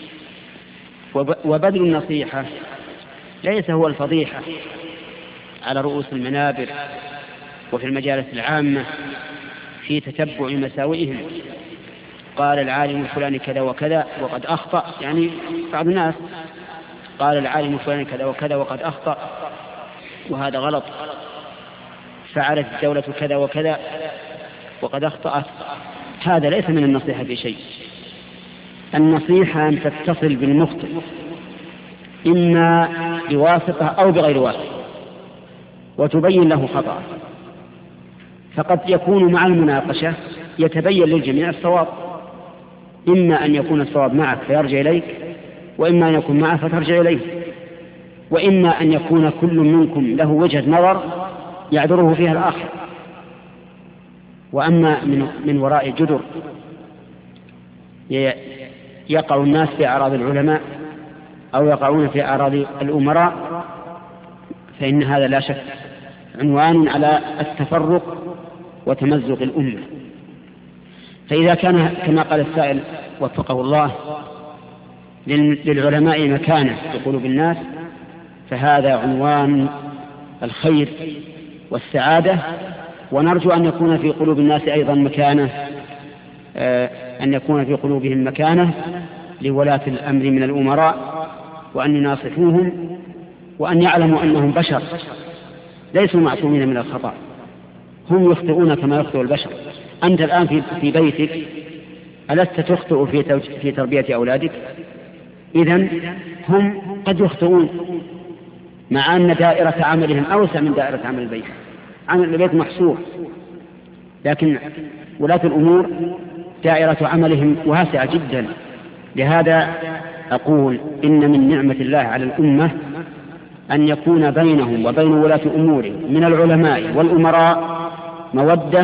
وبذل النصيحة ليس هو الفضيحة على رؤوس المنابر وفي المجالس العامة في تتبع مساوئهم. قال العالم الفلاني كذا وكذا وقد أخطأ، يعني بعض الناس قال العالم الفلاني كذا وكذا وقد أخطأ وهذا غلط، فعلت الدولة كذا وكذا وقد أخطأت. هذا ليس من النصيحة في شيء. النصيحة أن تتصل بالمخطئ إما بواسطة أو بغير واسطة وتبين له خطأ. فقد يكون مع المناقشة يتبين للجميع الصواب، إما أن يكون الصواب معك فيرجع إليك، وإما أن يكون معه فترجع إليه، وإما أن يكون كل منكم له وجهة نظر يعذره فيها الآخر. وأما من, من وراء جدر يقع الناس في أعراض العلماء أو يقعون في أعراض الأمراء فإن هذا لا شك عنوان على التفرق وتمزق الأمة. فإذا كان كما قال السائل وفقه الله للعلماء مكانة في قلوب الناس فهذا عنوان الخير والسعادة، ونرجو أن يكون في قلوب الناس أيضا مكانة أن يكون في قلوبهم مكانة لولاة الأمر من الأمراء، وأن يناصحوهم وأن يعلموا أنهم بشر ليسوا معصومين من الخطأ، هم يخطئون كما يخطئ البشر. أنت الآن في, في بيتك ألست تخطئ في, في تربية أولادك؟ إذن هم قد يخطئون مع أن دائرة عملهم أوسع من دائرة عمل البيت. عمل البيت محصور، لكن ولاة الأمور دائرة عملهم واسعة جدا. لهذا أقول إن من نعمة الله على الأمة أن يكون بينهم وبين ولاة أمورهم من العلماء والأمراء مودة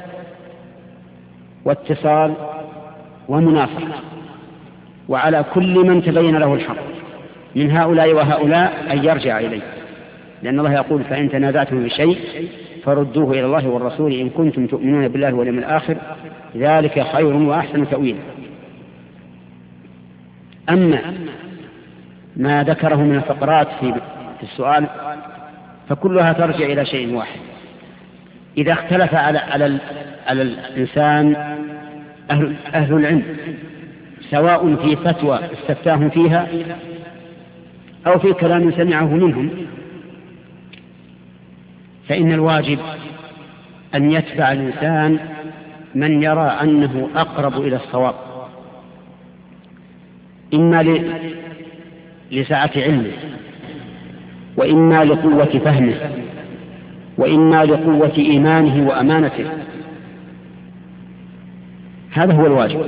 واتصال ومناصحة، وعلى كل من تبين له الحق من هؤلاء وهؤلاء أن يرجع إليه، لأن الله يقول: فإن تنازعتم بشيء فردوه إلى الله والرسول إن كنتم تؤمنون بالله واليوم الآخر ذلك خير وأحسن تأويلا. أما ما ذكره من الفقرات في السؤال فكلها ترجع إلى شيء واحد: إذا اختلف على على على الإنسان أهل, أهل العلم سواء في فتوى استفتاهم فيها أو في كلام سمعه منهم، فإن الواجب أن يتبع الإنسان من يرى أنه أقرب إلى الصواب، إما لسعة علمه، وإما لقوة فهمه، وإما لقوة إيمانه وأمانته. هذا هو الواجب.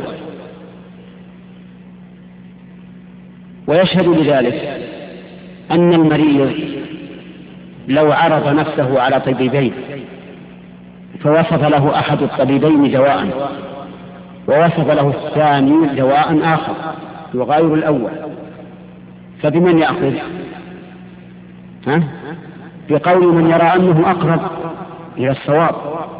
ويشهد لذلك أن المريض لو عرض نفسه على طبيبين فوصف له أحد الطبيبين دواء ووصف له الثاني دواء آخر يغاير الأول، فبمن يأخذ؟ ها؟ بقول من يرى أنه أقرب إلى الصواب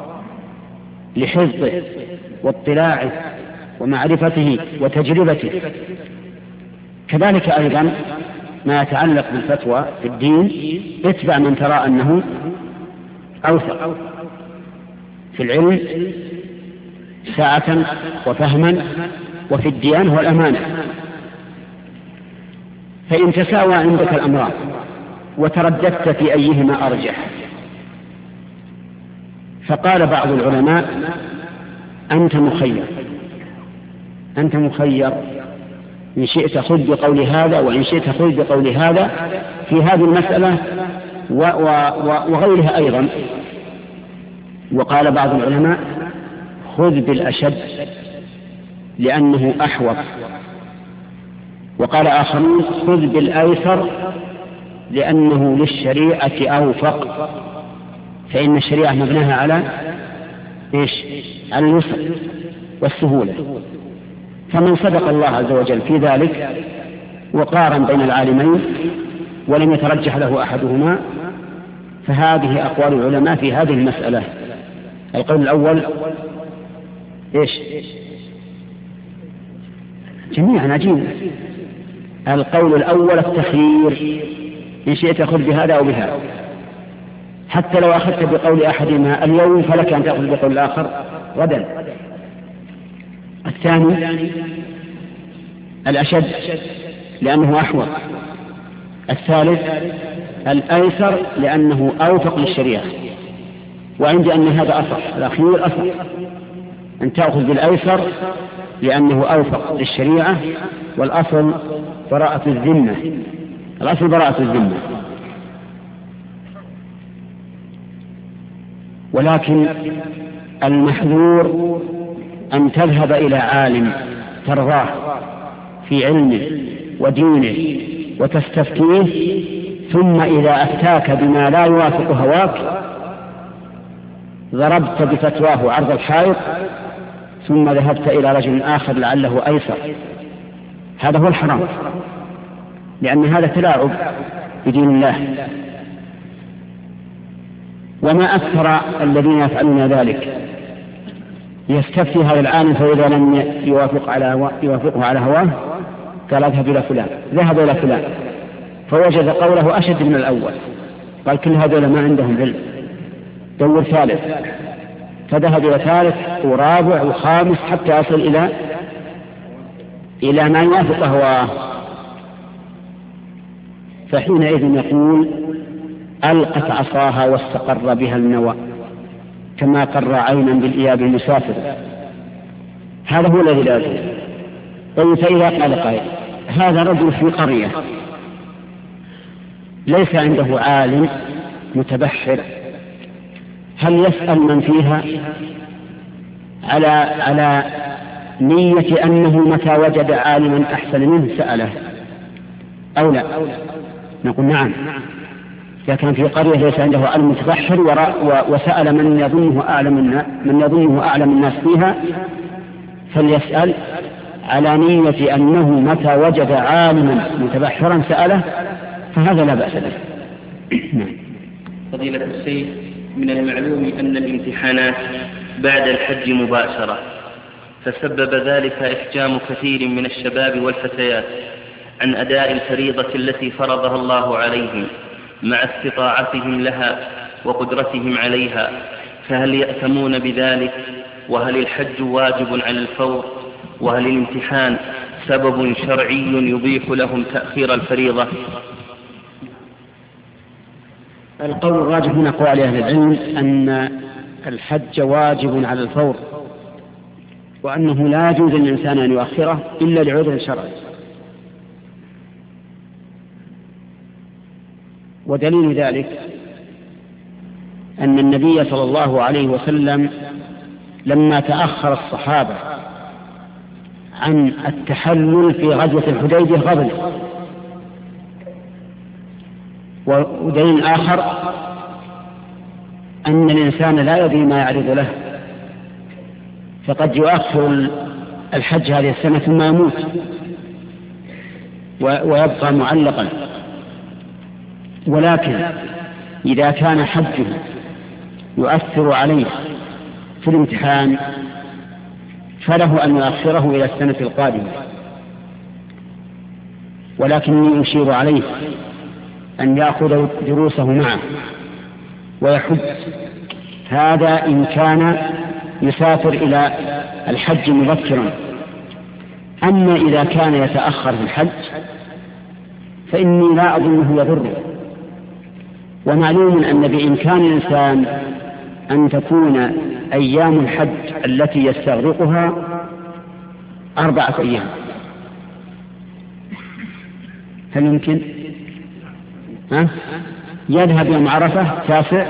لحفظه واطلاعه ومعرفته وتجربته. كذلك أيضا ما يتعلق بالفتوى في الدين، اتبع من ترى أنه أوثق في العلم ساعة وفهما وفي الديانة والأمانة. فإن تساوى عندك الأمران وترددت في أيهما أرجح، فقال بعض العلماء أنت مخير أنت مخير إن شئت خذ بقول هذا وإن شئت خذ بقول هذا في هذه المسألة وغيرها أيضا. وقال بعض العلماء خذ بالأشد لأنه أحوط، وقال آخرون خذ بالأيسر لأنه للشريعة أوفق، فإن الشريعة مبناها على إيش؟ على اليسر والسهولة. فمن صدق الله عز وجل في ذلك وقارن بين العالمين ولم يترجح له أحدهما، فهذه أقوال العلماء في هذه المسألة. القول الأول إيش؟ جميعا عجيب. القول الأول التخيير، إن شئت خذ بهذا أو بهذا، حتى لو أخذت بقول أحدهما اليوم فلك أن تأخذ بقول الآخر غدا. الثاني الأشد لأنه أحوط. الثالث الأيسر لأنه أوفق للشريعة. وعندي أن هذا أصح، الأخير أصح، أن تأخذ بالأيسر لأنه أوفق للشريعة، والأصل براءة الذمة، الأصل براءة الذمة. ولكن المحذور أن تذهب إلى عالم ترضاه في علمه ودينه وتستفتيه، ثم إذا أفتاك بما لا يوافق هواك ضربت بفتواه عرض الحائط، ثم ذهبت إلى رجل آخر لعله أيسر. هذا هو الحرام، لأن هذا تلاعب بدين الله. وما أكثر الذين يفعلون ذلك، يستفتي هذا العالم فإذا لم يوافق على يوافقه على هواه قال اذهب إلى فلان، ذهب إلى فلان فوجد قوله أشد من الأول، قال كل هذول ما عندهم علم، دور ثالث، فذهب إلى ثالث ورابع وخامس حتى يصل إلى إلى ما يوافق هواه. فحينئذ يقول ألقت عصاها واستقر بها النوى كما قر عينا بالإياب المسافر. هذا هو الذي لازم. طيب فإذا قال قائل هذا رجل في قرية ليس عنده عالم متبحر، هل يسأل من فيها على على نية أنه متى وجد عالما أحسن منه سأله أو لا؟ نقول نعم. إذا كان في قرية ليس عنده علم متبحر وسأل من يظنه أعلم من يظنه أعلم الناس فيها، فليسأل على نية أنه متى وجد عالما متبحرا سأله، فهذا لا بأس به. فضيلة الشيخ، من المعلوم أن الامتحانات بعد الحج مباشرة، فسبب ذلك إحجام كثير من الشباب والفتيات عن أداء الفريضة التي فرضها الله عليهم مع استطاعتهم لها وقدرتهم عليها، فهل يأثمون بذلك؟ وهل الحج واجب على الفور؟ وهل الامتحان سبب شرعي يبيح لهم تأخير الفريضة؟ القول الراجح من أقوال أهل العلم أن الحج واجب على الفور، وأنه لا يجوز للإنسان أن يؤخره إلا لعذر شرعي. ودليل ذلك أن النبي صلى الله عليه وسلم لما تأخر الصحابة عن التحلل في غزوة الحديبية غضب. ودليل آخر أن الإنسان لا يدري ما يعرض له، فقد يؤخر الحج هذه السنة ثم يموت ويبقى معلقا. ولكن إذا كان حجه يؤثر عليه في الامتحان فله أن يؤخره إلى السنة القادمة، ولكني أشير عليه أن يأخذ دروسه معه ويحج. هذا إن كان يسافر إلى الحج مبكرا. أما إذا كان يتأخر في الحج فإني لا أظنه يضره. ومعلوم أن بإمكان الإنسان أن تكون أيام الحج التي يستغرقها أربعة أيام. هل يمكن؟ ها؟ يذهب يوم عرفة تاسع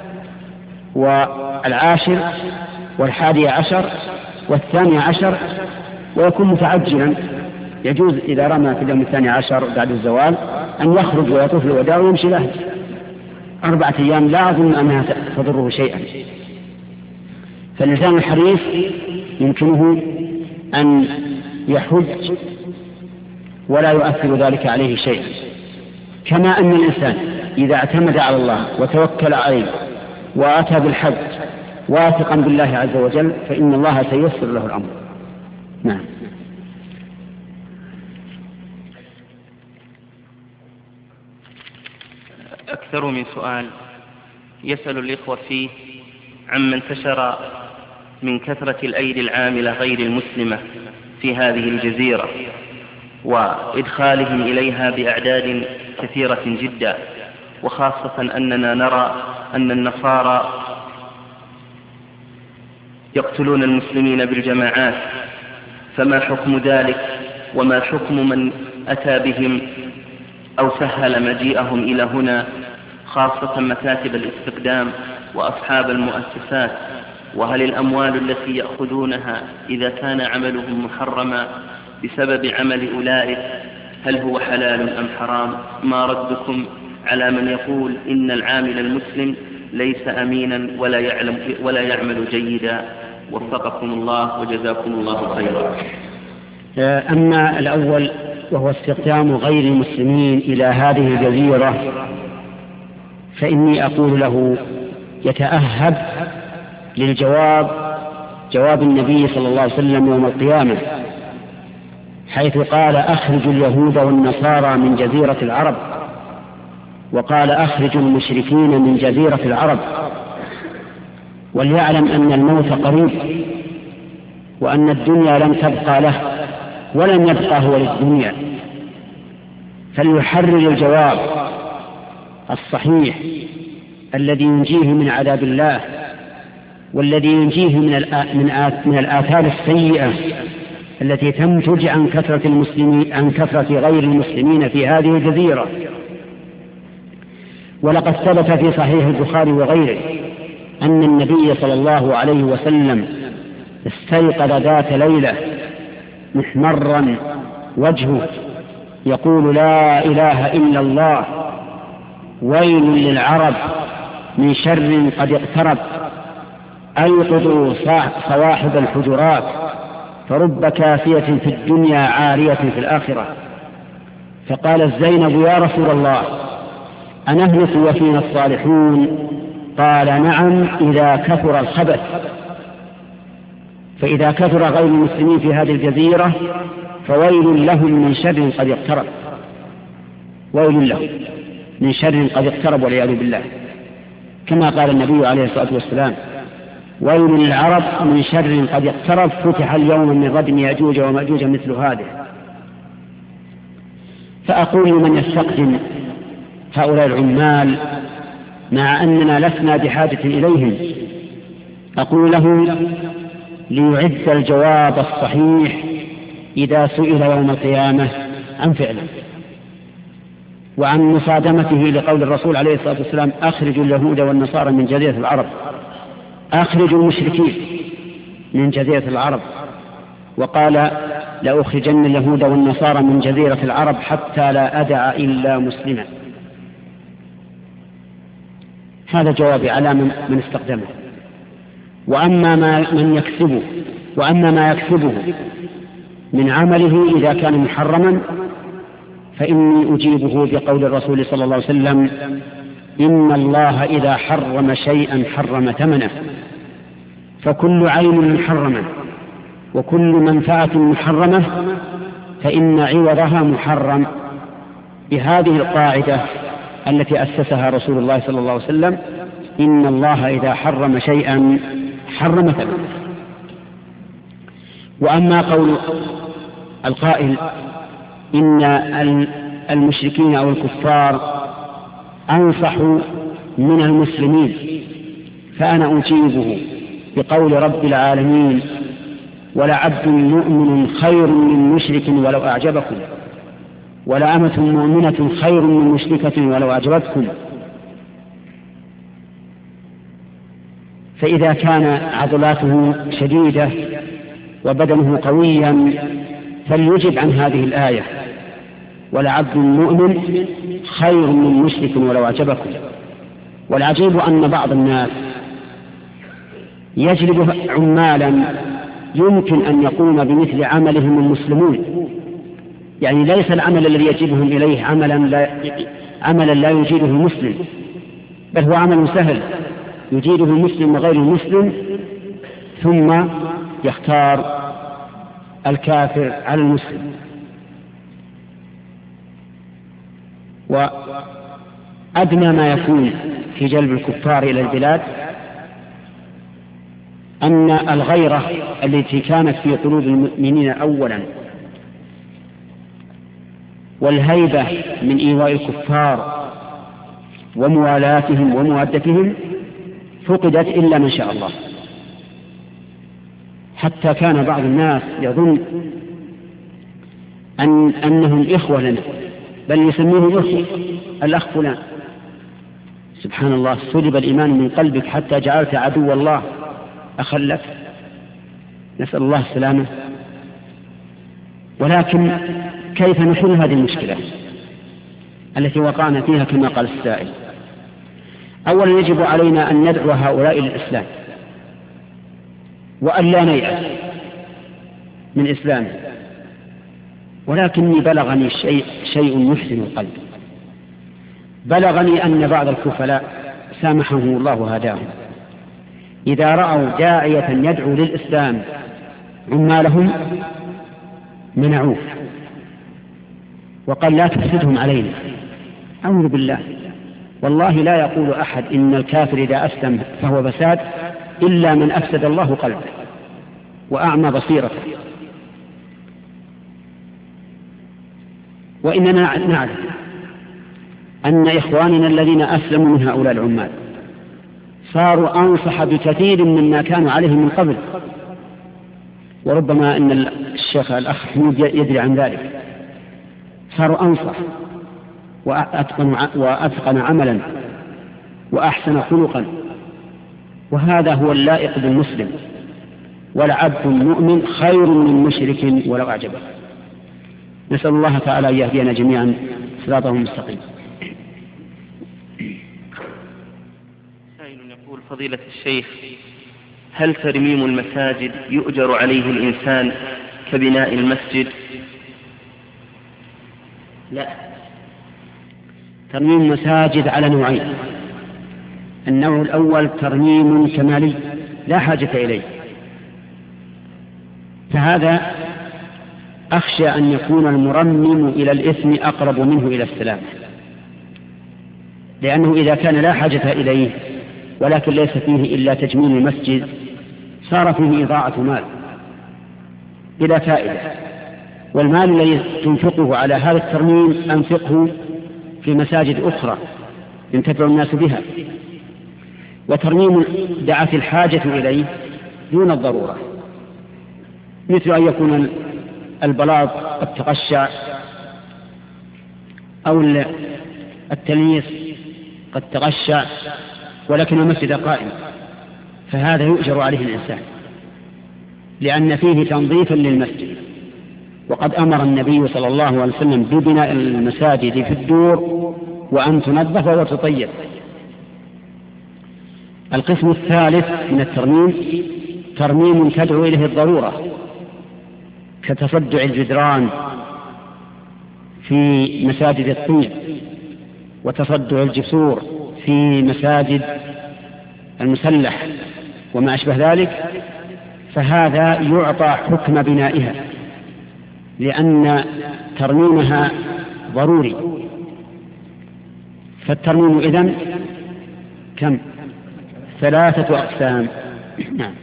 والعاشر والحادي عشر والثاني عشر ويكون متعجلا. يجوز إذا رمى في اليوم الثاني عشر بعد الزوال أن يخرج ويطوف الوداع ويمشي له. أربعة أيام لا أظن أنها تضره شيئا. فالإنسان الحريص يمكنه أن يحج ولا يؤثر ذلك عليه شيئا، كما أن الإنسان إذا اعتمد على الله وتوكل عليه وأتى بالحج واثقا بالله عز وجل فإن الله سيسر له الأمر. نعم. أكثر من سؤال يسأل الإخوة فيه عما انتشر من كثرة الأيدي العاملة غير المسلمة في هذه الجزيرة وإدخالهم إليها بأعداد كثيرة جدا، وخاصة أننا نرى أن النصارى يقتلون المسلمين بالجماعات، فما حكم ذلك وما حكم من أتى بهم أو سهل مجيئهم إلى هنا، خاصة مكاتب الاستقدام وأصحاب المؤسسات؟ وهل الأموال التي يأخذونها إذا كان عملهم محرما بسبب عمل أولئك هل هو حلال أم حرام؟ ما ردكم على من يقول إن العامل المسلم ليس أمينا ولا يعلم ولا يعمل جيدا؟ وفقكم الله وجزاكم الله خيرا. أما الأول وهو استخدام غير المسلمين إلى هذه الجزيرة فإني أقول له يتأهب للجواب جواب النبي صلى الله عليه وسلم يوم القيامة، حيث قال أخرج اليهود والنصارى من جزيرة العرب، وقال أخرج المشركين من جزيرة العرب. وليعلم أن الموت قريب، وأن الدنيا لم تبقى له ولن يبقى هو للدنيا، فليحرر الجواب الصحيح الذي ينجيه من عذاب الله والذي ينجيه من من الآثار السيئة التي تنتج عن كثرة المسلمين عن كثرة غير المسلمين في هذه الجزيرة. ولقد ثبت في صحيح البخاري وغيره أن النبي صلى الله عليه وسلم استيقظ ذات ليلة محمرا وجهه يقول لا إله إلا الله، ويل للعرب من شر قد اقترب، أيقظوا صواحب الحجرات فرب كافية في الدنيا عارية في الآخرة. فقالت زينب يا رسول الله أنهلك وفينا الصالحون؟ قال نعم إذا كثر الخبث. فإذا كثر غير المسلمين في هذه الجزيرة فويل لهم من شر قد اقترب، ويل لهم من شر قد اقترب والعياذ بالله، كما قال النبي عليه الصلاة والسلام ويل للعرب من شر قد اقترب فتح اليوم من ردم يأجوج ومأجوج مثل هذا. فأقول لمن يستقدم هؤلاء العمال مع أننا لسنا بحاجة إليهم، أقول له ليعد الجواب الصحيح إذا سئل يوم القيامة عن فعله وعن مصادمته لقول الرسول عليه الصلاة والسلام أخرجوا اليهود والنصارى من جزيرة العرب، أخرجوا المشركين من جزيرة العرب، وقال لأخرجن اليهود والنصارى من جزيرة العرب حتى لا أدع إلا مسلما. هذا جوابي على من استخدمه. وأما ما من يكسبه وأما ما يكسبه من عمله إذا كان محرما فإني أجيبه بقول الرسول صلى الله عليه وسلم: إن الله إذا حرم شيئا حرم ثمنه، فكل عين محرمة وكل منفعة محرمة فإن عوضها محرم، بهذه القاعدة التي أسسها رسول الله صلى الله عليه وسلم: إن الله إذا حرم شيئا حرم ثمنه. وأما قول القائل إن المشركين أو الكفار أنصح من المسلمين، فأنا أجيبه بقول رب العالمين: ولعبد مؤمن خير من مشرك ولو أعجبكم، ولأمة مؤمنة خير من مشركة ولو أعجبتكم. فإذا كان عضلاته شديدة وبدنه قويا فليجب عن هذه الآية: ولعبد مؤمن خير من مشرك ولو أعجبكم. والعجيب أن بعض الناس يجلب عمالا يمكن أن يقوم بمثل عملهم المسلمون، يعني ليس العمل الذي يجيبهم إليه عملا لا, عملا لا يجيده المسلم، بل هو عمل سهل يجيده المسلم وغير المسلم، ثم يختار الكافر على المسلم. وأدنى ما يكون في جلب الكفار إلى البلاد أن الغيرة التي كانت في قلوب المؤمنين أولا والهيبة من إيواء الكفار وموالاتهم وموادتهم فقدت إلا من شاء الله، حتى كان بعض الناس يظن أن أنهم إخوة لنا، بل يسميهم أخي، الأخ فلان. سبحان الله، سلب الإيمان من قلبك حتى جعلت عدو الله أخا لك، نسأل الله السلامة. ولكن كيف نحل هذه المشكلة التي وقعنا فيها كما قال السائل؟ أولا يجب علينا أن ندعو هؤلاء للإسلام وأن لا نيأس من إسلامه. ولكني بلغني شيء, شيء يحزن القلب، بلغني أن بعض الكفلاء سامحهم الله هداهم إذا رأوا داعية يدعو للإسلام عمالهم منعوه وقال: لا تفسدهم علينا. أعوذ بالله، والله لا يقول أحد إن الكافر إذا أسلم فهو فساد إلا من أفسد الله قلبه وأعمى بصيرته. وإننا نعلم أن إخواننا الذين أسلموا من هؤلاء العمال صاروا أنصح بكثير مما كانوا عليه من قبل، وربما أن الشيخ الأخ حمود يدري عن ذلك. صاروا أنصح وأتقن, وأتقن عملا وأحسن خلقا، وهذا هو اللائق بالمسلم. ولعبد مؤمن خير من مشرك ولو أعجبه. نسأل الله تعالى أن يهدينا جميعا صراطه المستقيم. سائل يقول: فضيلة الشيخ، هل ترميم المساجد يؤجر عليه الإنسان كبناء المسجد؟ لا، ترميم المساجد على نوعين. النوع الأول ترميم كمالي لا حاجة إليه، فهذا أخشى أن يكون المرمم إلى الإثم أقرب منه إلى السلام، لأنه إذا كان لا حاجة إليه ولكن ليس فيه إلا تجميل المسجد صار فيه إضاعة مال بلا فائدة. والمال الذي تنفقه على هذا الترميم أنفقه في مساجد أخرى ينتفع الناس بها. وترميم دعت الحاجة إليه دون الضرورة، مثل أن يكون البلاط قد تقشع أو التلميس قد تقشع ولكن المسجد قائم، فهذا يؤجر عليه الإنسان لأن فيه تنظيفا للمسجد. وقد أمر النبي صلى الله عليه وسلم ببناء المساجد في الدور وأن تنظف وتطيب. القسم الثالث من الترميم ترميم تدعو إليه الضرورة، كتصدع الجدران في مساجد الطين وتصدع الجسور في مساجد المسلح وما أشبه ذلك، فهذا يعطى حكم بنائها، لأن ترميمها ضروري. فالترميم إذن كم؟ ثلاثة أقسام. نعم.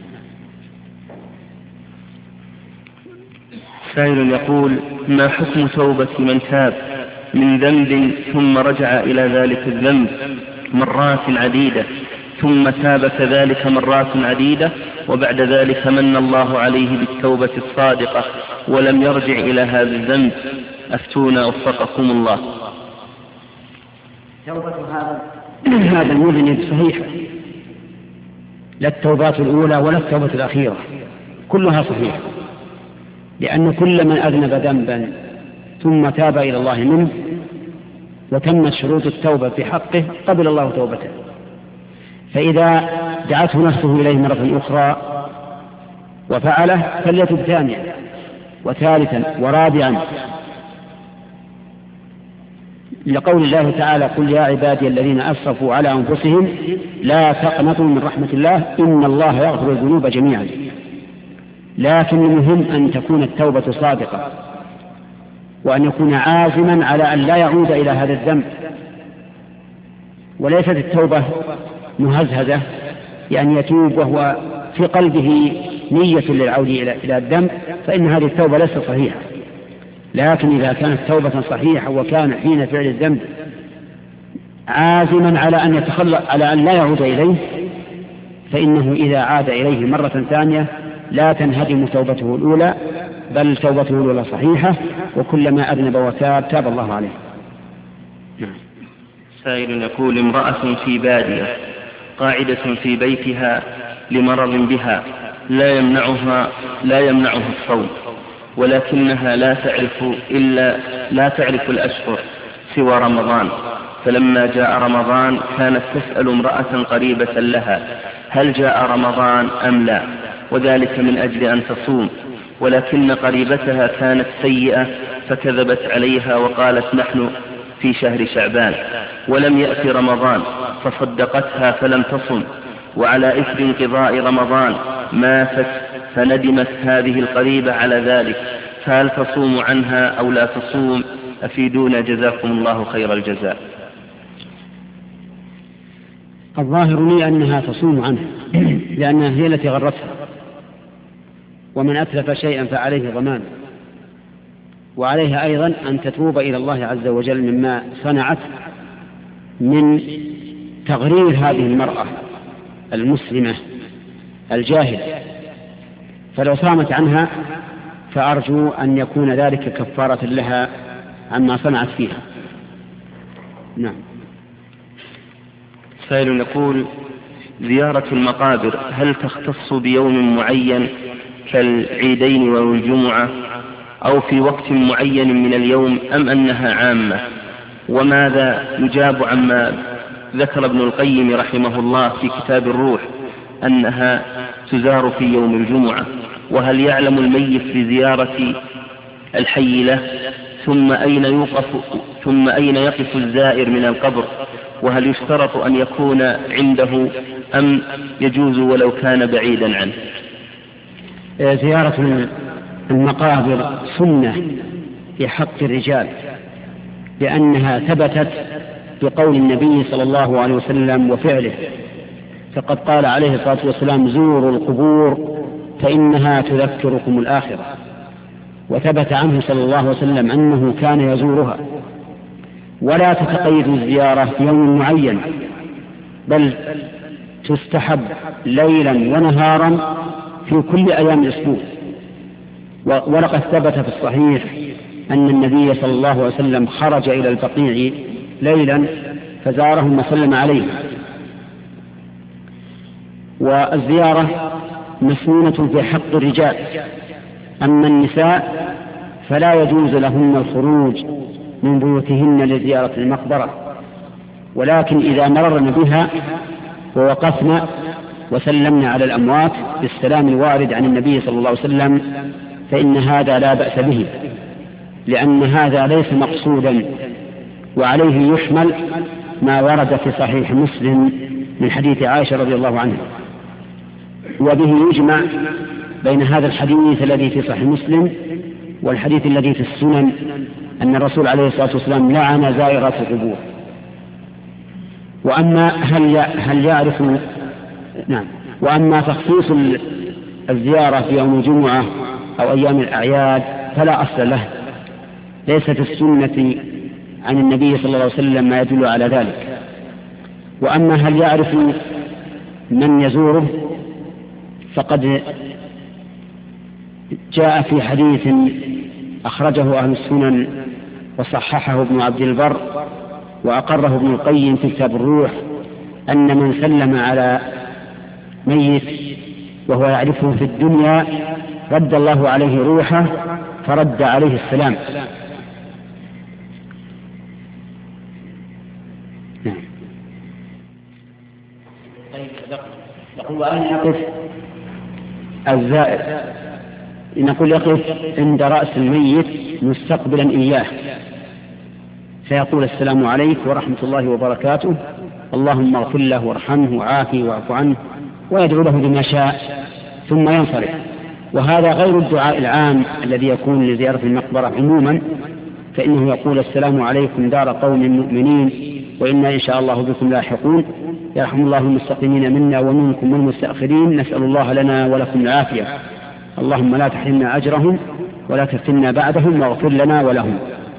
سائل يقول: ما حكم توبة من تاب من ذنب ثم رجع إلى ذلك الذنب مرات عديدة، ثم تاب كذلك مرات عديدة، وبعد ذلك من الله عليه بالتوبة الصادقة ولم يرجع إلى هذا الذنب؟ أفتونا وفقكم الله. توبة هذا هذا المذنب صحيحة، لا التوبات الأولى ولا التوبة الأخيرة، كلها صحيحة، لأن كل من أذنب ذنبا ثم تاب إلى الله منه وتمت شروط التوبة في حقه قبل الله توبته. فإذا دعته نفسه إليه مرة أخرى وفعله فليتب ثانيا وثالثا ورابعا، لقول الله تعالى: قل يا عبادي الذين أسرفوا على أنفسهم لا تقنطوا من رحمة الله إن الله يغفر الذنوب جميعا. لكن المهم أن تكون التوبة صادقة، وأن يكون عازما على أن لا يعود إلى هذا الذنب، وليست التوبة مهزهزة، يعني يتوب وهو في قلبه نية للعود إلى الذنب، فإن هذه التوبة ليست صحيحة. لكن إذا كانت توبة صحيحة وكان حين فعل الذنب عازما على أن يتخلى على أن لا يعود إليه، فإنه إذا عاد إليه مرة ثانية لا تنهدم توبته الأولى، بل توبته الأولى صحيحة، وكلما أذنب وتاب تاب الله عليه. سائل يقول: امرأة في بادية قاعدة في بيتها لمرض بها لا يمنعها لا يمنعها الصوم، ولكنها لا تعرف إلا لا تعرف الأشهر سوى رمضان، فلما جاء رمضان كانت تسأل امرأة قريبة لها: هل جاء رمضان أم لا؟ وذلك من أجل أن تصوم، ولكن قريبتها كانت سيئة فكذبت عليها وقالت: نحن في شهر شعبان ولم يأتي رمضان، فصدقتها فلم تصم، وعلى إثر انقضاء رمضان ماتت، فندمت هذه القريبة على ذلك، فهل تصوم عنها أو لا تصوم؟ أفيدونا جزاكم الله خير الجزاء. الظاهر لي أنها تصوم عنها لأنها هي التي غرتها، ومن أتلف شيئا فعليه ضمان، وعليها أيضا أن تتوب إلى الله عز وجل مما صنعت من تغرير هذه المرأة المسلمة الجاهلة، فلو صامت عنها فأرجو أن يكون ذلك كفارة لها عما صنعت فيها. نعم. سائل يقول: زيارة المقابر هل تختص بيوم معين كالعيدين والجمعة أو في وقت معين من اليوم أم أنها عامة؟ وماذا يجاب عما ذكر ابن القيم رحمه الله في كتاب الروح أنها تزار في يوم الجمعة؟ وهل يعلم الميت بزيارة الحي له؟ ثم أين يوقف ثم أين يقف الزائر من القبر؟ وهل يشترط أن يكون عنده أم يجوز ولو كان بعيدا عنه؟ زيارة المقابر سنة في حق الرجال، لأنها ثبتت بقول النبي صلى الله عليه وسلم وفعله، فقد قال عليه الصلاة والسلام: زوروا القبور فإنها تذكركم الآخرة. وثبت عنه صلى الله عليه وسلم أنه كان يزورها. ولا تتقيد الزيارة بيوم معين، بل تستحب ليلا ونهارا في كل أيام الأسبوع. ولقد ثبت في الصحيح أن النبي صلى الله عليه وسلم خرج إلى البقيع ليلا فزارهم وسلم عليهم. والزيارة مسنونة في حق الرجال، أما النساء فلا يجوز لهن الخروج من بيوتهن لزيارة المقبرة، ولكن إذا مررن بها ووقفنا وسلمنا على الأموات بالسلام الوارد عن النبي صلى الله عليه وسلم فإن هذا لا بأس به، لأن هذا ليس مقصودا، وعليه يحمل ما ورد في صحيح مسلم من حديث عائشة رضي الله عنها. وبه يجمع بين هذا الحديث الذي في صحيح مسلم والحديث الذي في السنن أن الرسول عليه الصلاة والسلام لعن زائرات القبور. وأما هل هل يعرف نعم وأما تخصيص الزيارة في يوم الجمعة أو أيام الأعياد فلا أصل له، ليس في السنة عن النبي صلى الله عليه وسلم ما يدل على ذلك. وأما هل يعرف من يزوره فقد جاء في حديث أخرجه أهل السنن وصححه ابن عبد البر وأقره ابن القيم في كتاب الروح أن من سلم على ميت وهو يعرفه في الدنيا رد الله عليه روحه فرد عليه السلام. يقول وأن يقف الزائر نقول يقف عند رأس الميت مستقبلا إياه فيقول السلام عليك ورحمة الله وبركاته، اللهم اغفر له وارحمه وعافه واعف عنه، ويدعو له بما شاء ثم ينصرف. وهذا غير الدعاء العام الذي يكون لزيارة المقبرة عموما، فإنه يقول السلام عليكم دار قوم مؤمنين وإنا إن شاء الله بكم لاحقون، يرحم الله المستقيمين منا ومنكم والمستأخرين، نسأل الله لنا ولكم العافية، اللهم لا تحرمنا أجرهم ولا تفتنا بعدهم واغفر لنا ولهم.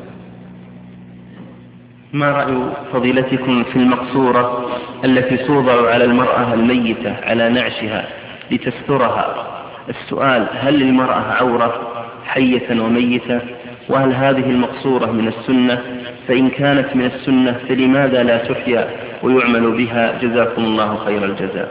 ما رأي فضيلتكم في المقصورة التي توضع على المرأة الميتة على نعشها لتسترها؟ السؤال: هل للمرأة عورة حية وميتة؟ وهل هذه المقصورة من السنة؟ فإن كانت من السنة فلماذا لا تحيا ويعمل بها؟ جزاكم الله خير الجزاء.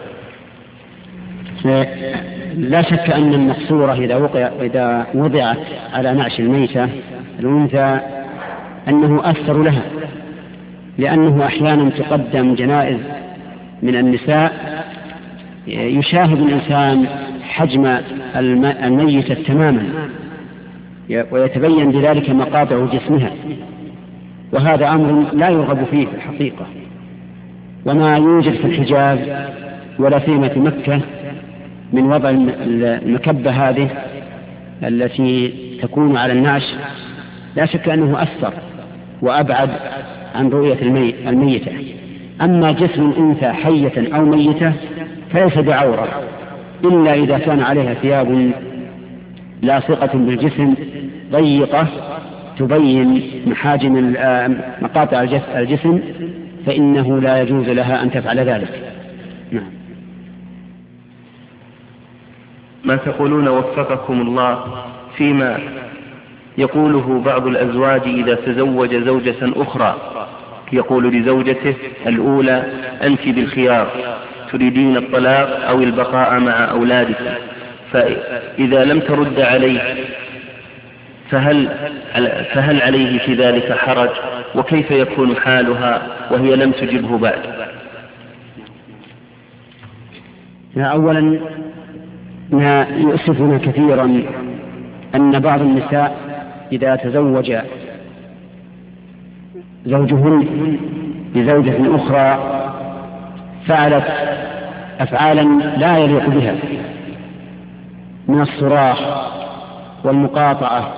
لا شك أن المقصورة إذا, وقع إذا وضعت على نعش الميتة الأنثى أنه أثر لها، لأنه أحيانا تقدم جنائز من النساء يشاهد الإنسان حجم الميتة تماما ويتبين بذلك مقاطع جسمها، وهذا أمر لا يرغب فيه في الحقيقة. وما يوجد في الحجاز ولا فيما في مكة من وضع المكبة هذه التي تكون على النعش لا شك أنه أثر وأبعد عن رؤية الميتة. أما جسم الأنثى حية أو ميتة فليس بعورة إلا إذا كان عليها ثياب لاصقة بالجسم ضيقة تبين محاجم مقاطع الجسم، فإنه لا يجوز لها أن تفعل ذلك. نعم. ما تقولون وفقكم الله فيما يقوله بعض الأزواج إذا تزوج زوجة أخرى، يقول لزوجته الأولى: أنت بالخيار، تريدين الطلاق أو البقاء مع أولادك، فإذا لم ترد عليه فهل, فهل عليه في ذلك حرج؟ وكيف يكون حالها وهي لم تجبه بعد؟ أولا ما يؤسفنا كثيرا أن بعض النساء إذا تزوج زوجهن بزوجة أخرى فعلت أفعالا لا يليق بها من الصراخ والمقاطعة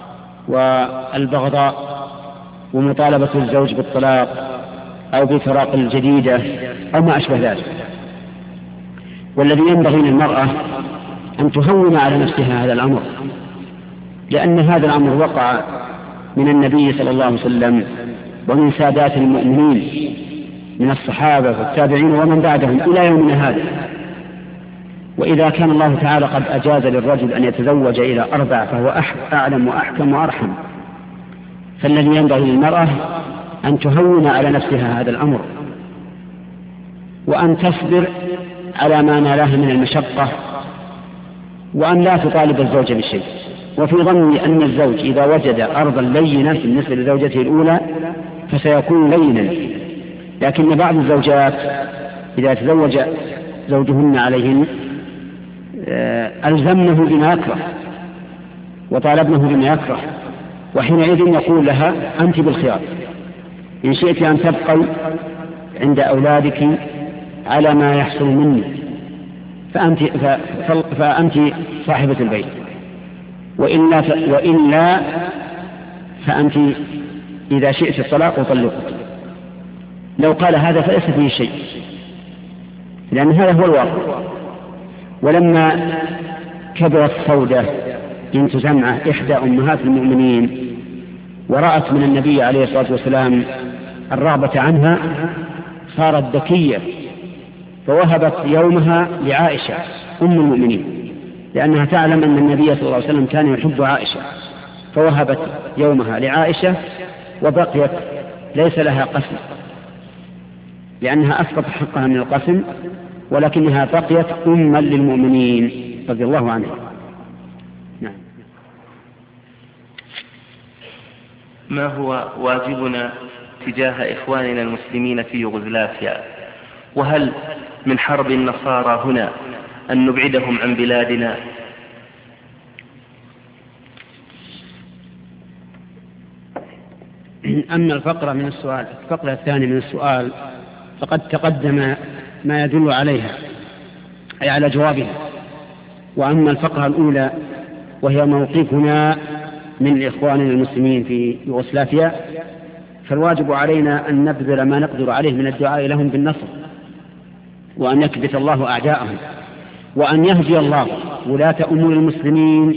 والبغضاء ومطالبة الزوج بالطلاق أو بفراق الجديدة أو ما أشبه ذلك. والذي ينبغي للمرأة أن تهون على نفسها هذا الأمر، لأن هذا الأمر وقع من النبي صلى الله عليه وسلم ومن سادات المؤمنين من الصحابة والتابعين ومن بعدهم إلى يومنا هذا. وإذا كان الله تعالى قد أجاز للرجل أن يتزوج إلى أربع فهو أعلم وأحكم وأرحم، فالذي ينبغي للمرأة أن تهون على نفسها هذا الأمر وأن تصبر على ما نالها من المشقة، وأن لا تطالب الزوج بشيء. وفي ظني أن الزوج إذا وجد أرضا لينة بالنسبة لزوجته الأولى فسيكون لينا، لكن بعض الزوجات إذا تزوج زوجهن عليهن ألزمنه بما يكره وطالبنه بما يكره، وحينئذ يقول لها أنت بالخيار، إن شئت أن تبقي عند أولادك على ما يحصل مني فأنت, فأنت صاحبة البيت، وإلا, ف... وإلا فأنت إذا شئت الطلاق وطلقت. لو قال هذا فليس فيه شيء، لأن هذا هو الواقع. ولما كبرت سودة بنت زمعة إحدى أمهات المؤمنين ورأت من النبي عليه الصلاة والسلام الرغبة عنها صارت ذكية، فوهبت يومها لعائشة أم المؤمنين، لأنها تعلم أن النبي صلى الله عليه وسلم كان يحب عائشة، فوهبت يومها لعائشة وبقيت ليس لها قسم، لأنها أسقط حقها من القسم، ولكنها بقيت أما للمؤمنين رضي الله عنها. نعم. ما هو واجبنا تجاه إخواننا المسلمين في يوغوسلافيا؟ وهل من حرب النصارى هنا أن نبعدهم عن بلادنا؟ أما الفقرة من السؤال الفقرة الثانية من السؤال فقد تقدم ما يدل عليها أي على جوابها. وأما الفقرة الأولى وهي موقفنا من إخواننا المسلمين في يوغوسلافيا، فالواجب علينا أن نبذل ما نقدر عليه من الدعاء لهم بالنصر، وأن يكبت الله أعداءهم، وأن يهدي الله ولاة أمور المسلمين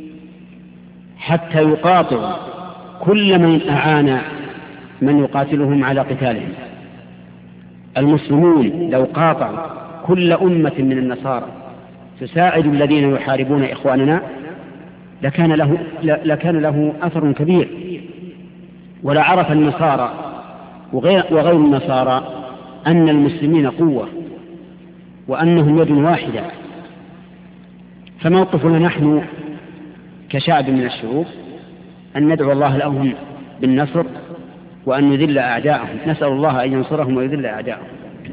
حتى يقاطع كل من أعان من يقاتلهم على قتالهم. المسلمون لو قاطعوا كل أمة من النصارى تساعد الذين يحاربون إخواننا لكان له, لكان له أثر كبير، ولعرف النصارى وغير, وغير النصارى أن المسلمين قوة وأنهم يد واحدة. فموقفنا نحن كشعب من الشعوب أن ندعو الله لهم بالنصر وأن نذل أعداءهم، نسأل الله أن ينصرهم ويذل أعداءهم،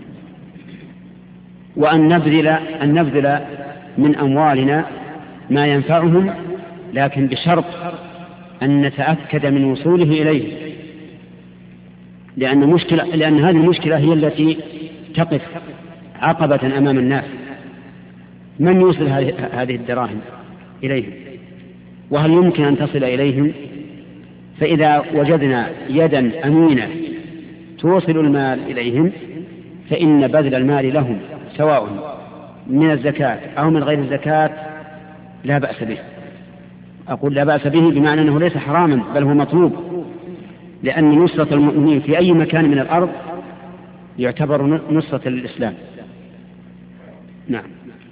وأن نبذل, أن نبذل من أموالنا ما ينفعهم، لكن بشرط أن نتأكد من وصوله إليه، لأن, مشكلة لأن هذه المشكلة هي التي تقف عقبة أمام الناس، من يوصل هذه الدراهم إليهم، وهل يمكن أن تصل إليهم؟ فإذا وجدنا يدا أمينة توصل المال إليهم فإن بذل المال لهم سواء من الزكاة أو من غير الزكاة لا بأس به. أقول لا بأس به بمعنى أنه ليس حراما بل هو مطلوب، لأن نصرة المؤمنين في أي مكان من الأرض يعتبر نصرة للإسلام. نعم.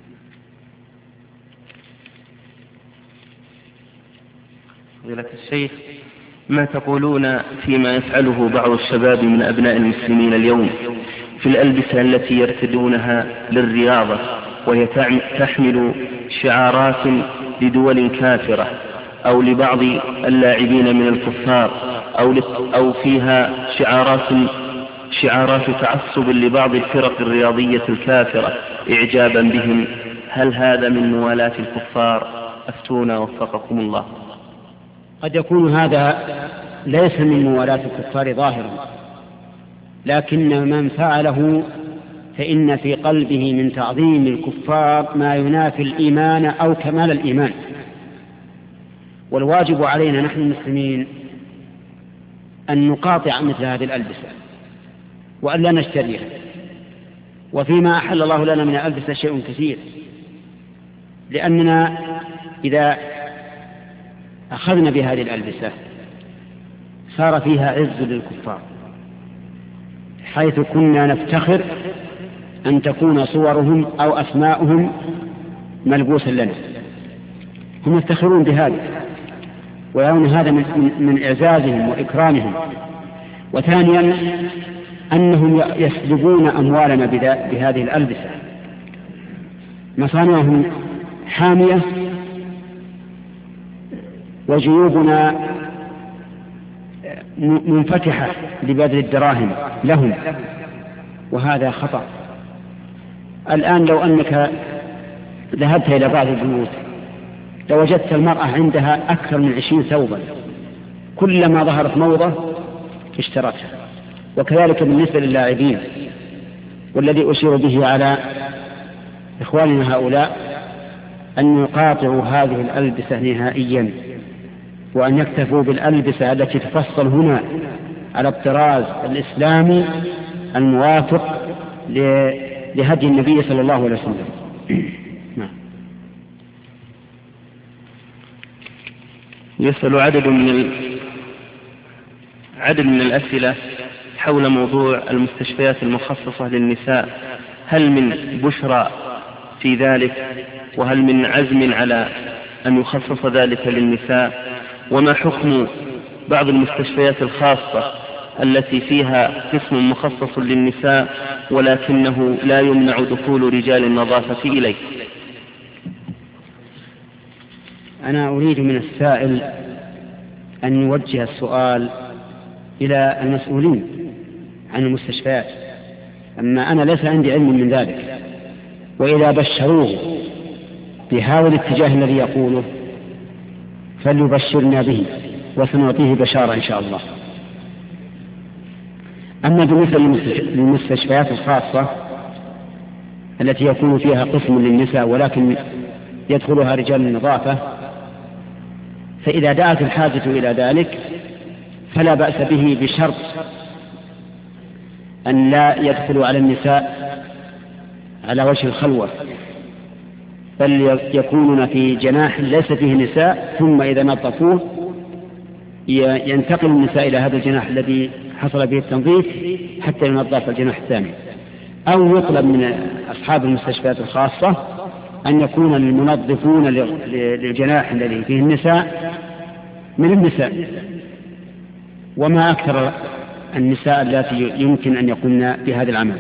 فضيلة الشيخ، ما تقولون فيما يفعله بعض الشباب من أبناء المسلمين اليوم في الألبسة التي يرتدونها للرياضة، وهي تحمل شعارات لدول كافرة أو لبعض اللاعبين من الكفار، أو, أو فيها شعارات شعارات تعصب لبعض الفرق الرياضية الكافرة إعجابا بهم؟ هل هذا من موالاة الكفار؟ أفتونا وفقكم الله. قد يكون هذا ليس من موالاة الكفار ظاهرا، لكن من فعله فإن في قلبه من تعظيم الكفار ما ينافي الإيمان أو كمال الإيمان. والواجب علينا نحن المسلمين أن نقاطع مثل هذه الألبسة وأن لا نشتريها، وفيما أحل الله لنا من الألبسة شيء كثير، لأننا إذا أخذنا بهذه الألبسة صار فيها عز للكفار، حيث كنا نفتخر أن تكون صورهم أو أسماؤهم ملبوسا لنا، هم يفتخرون بهذا ويرون هذا من, من إعزازهم وإكرامهم. وثانيا أنهم يسلبون أموالنا بهذه الألبسة، مصانعهم حامية وجيوبنا منفتحة لبذل الدراهم لهم، وهذا خطأ. الآن لو أنك ذهبت إلى بعض البيوت لوجدت المرأة عندها أكثر من عشرين ثوبا، كلما ظهرت موضة اشترتها. وكذلك بالنسبة للاعبين. والذي أشير به على إخواننا هؤلاء أن يقاطعوا هذه الألبسة نهائيا، وأن يكتفوا بالألبسة التي تفصل هنا على الطراز الإسلامي الموافق لهدي النبي صلى الله عليه وسلم. يسأل عدد من ال... عدد من الأسئلة حول موضوع المستشفيات المخصصة للنساء، هل من بشرى في ذلك، وهل من عزم على أن يخصص ذلك للنساء، وما حكم بعض المستشفيات الخاصة التي فيها قسم مخصص للنساء ولكنه لا يمنع دخول رجال النظافة إليه. أنا أريد من السائل أن يوجه السؤال إلى المسؤولين عن المستشفيات، أما أنا ليس عندي علم من ذلك. وإذا بشروه بهذا الاتجاه الذي يقوله فليبشرنا به وسنعطيه بشارة إن شاء الله. أما بالنسبة للمستشفيات الخاصة التي يكون فيها قسم للنساء ولكن يدخلها رجال النظافة، فإذا دعت الحاجة إلى ذلك فلا بأس به، بشرط أن لا يدخلوا على النساء على وجه الخلوة، بل يكونون في جناح ليس فيه نساء، ثم إذا نظفوه ينتقل النساء إلى هذا الجناح الذي حصل به التنظيف حتى ينظف الجناح الثاني. أو يطلب من أصحاب المستشفيات الخاصة أن يكون المنظفون للجناح الذي فيه النساء من النساء، وما أكثر النساء التي يمكن أن يقومن بهذا العمل.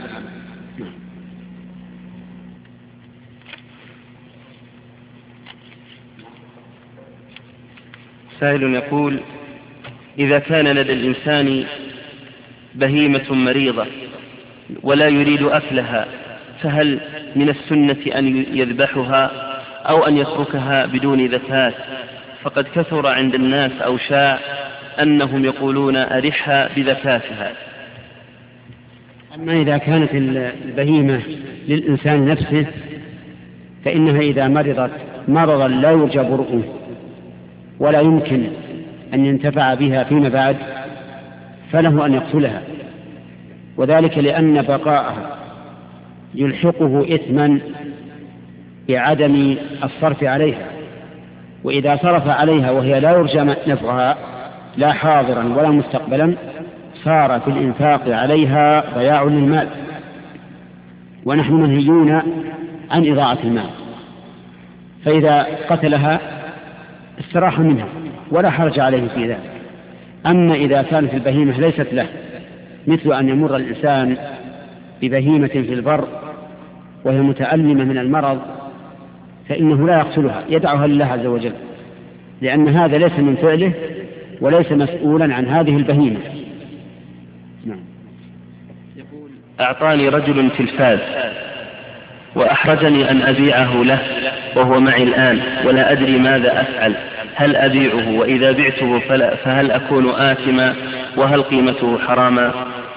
سائل يقول: إذا كان لدى الإنسان بهيمة مريضة ولا يريد أكلها، فهل من السنة أن يذبحها أو أن يتركها بدون زكاة؟ فقد كثر عند الناس أو شاع أنهم يقولون أرحها بزكاتها. أما إذا كانت البهيمة للإنسان نفسه فإنها إذا مرضت مرضا لا يرجى برؤه ولا يمكن أن ينتفع بها فيما بعد فله أن يقتلها، وذلك لأن بقاءها يلحقه إثما بعدم الصرف عليها، وإذا صرف عليها وهي لا يرجى نفعها لا حاضرا ولا مستقبلا صار في الإنفاق عليها ضياع للمال، ونحن منهيون عن إضاعة المال. فإذا قتلها استراح منها ولا حرج عليه في ذلك. أما إذا كانت البهيمة ليست له، مثل أن يمر الإنسان ببهيمة في البر وهي متألمة من المرض، فإنه لا يقتلها، يدعها لله عز وجل، لأن هذا ليس من فعله وليس مسؤولا عن هذه البهيمة. نعم. يقول: أعطاني رجل تلفاز وأحرجني أن أبيعه له وهو معي الآن ولا أدري ماذا أفعل، هل أبيعه؟ وإذا بعته فهل أكون آثما؟ وهل قيمته حراما؟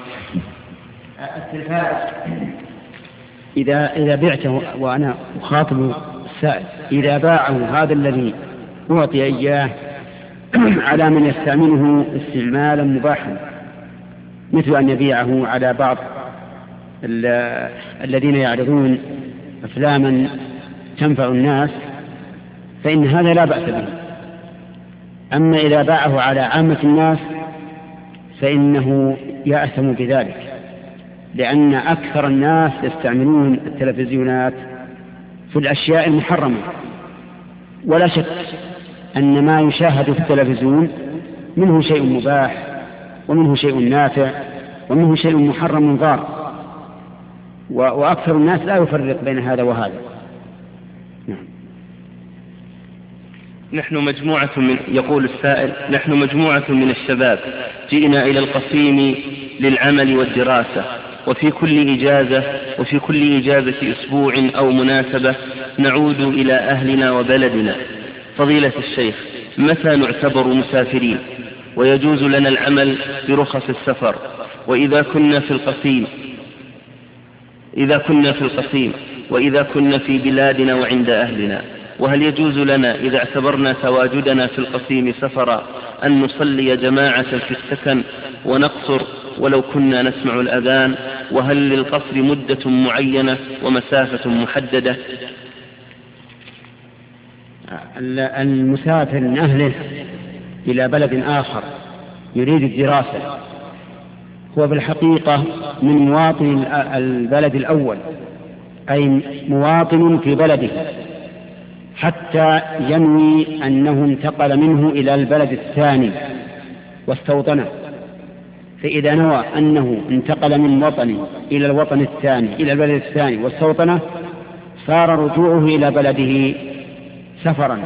التلفاز إذا إذا بعته، وأنا أخاطب السائل، إذا باعه هذا الذي أعطي إياه على من يستعمله استعمالا مباحا، مثل أن يبيعه على بعض الذين يعرضون أفلاما تنفع الناس، فإن هذا لا بأس به. أما إذا باعه على عامة الناس فإنه يأثم بذلك، لأن أكثر الناس يستعملون التلفزيونات في الأشياء المحرمة، ولا شك أن ما يشاهد في التلفزيون منه شيء مباح ومنه شيء نافع ومنه شيء محرم ضار، وأكثر الناس لا يفرق بين هذا وهذا. نعم. نحن مجموعة من يقول السائل نحن مجموعة من الشباب جئنا إلى القصيم للعمل والدراسة، وفي كل إجازة وفي كل إجازة أسبوع أو مناسبة نعود إلى أهلنا وبلدنا، فضيلة الشيخ، متى نعتبر مسافرين ويجوز لنا العمل برخص السفر؟ وإذا كنا في القصيم إذا كنا في القصيم وإذا كنا في بلادنا وعند أهلنا، وهل يجوز لنا إذا اعتبرنا تواجدنا في القصيم سفرا أن نصلي جماعة في السكن ونقصر ولو كنا نسمع الأذان؟ وهل للقصر مدة معينة ومسافة محددة؟ المسافر من أهله إلى بلد آخر يريد الدراسة هو بالحقيقة من مواطن البلد الأول، أي مواطن في بلده، حتى ينوي أنه انتقل منه إلى البلد الثاني واستوطنه. فإذا نوى أنه انتقل من وطنه إلى الوطن الثاني إلى البلد الثاني واستوطنه صار رجوعه إلى بلده سفرا.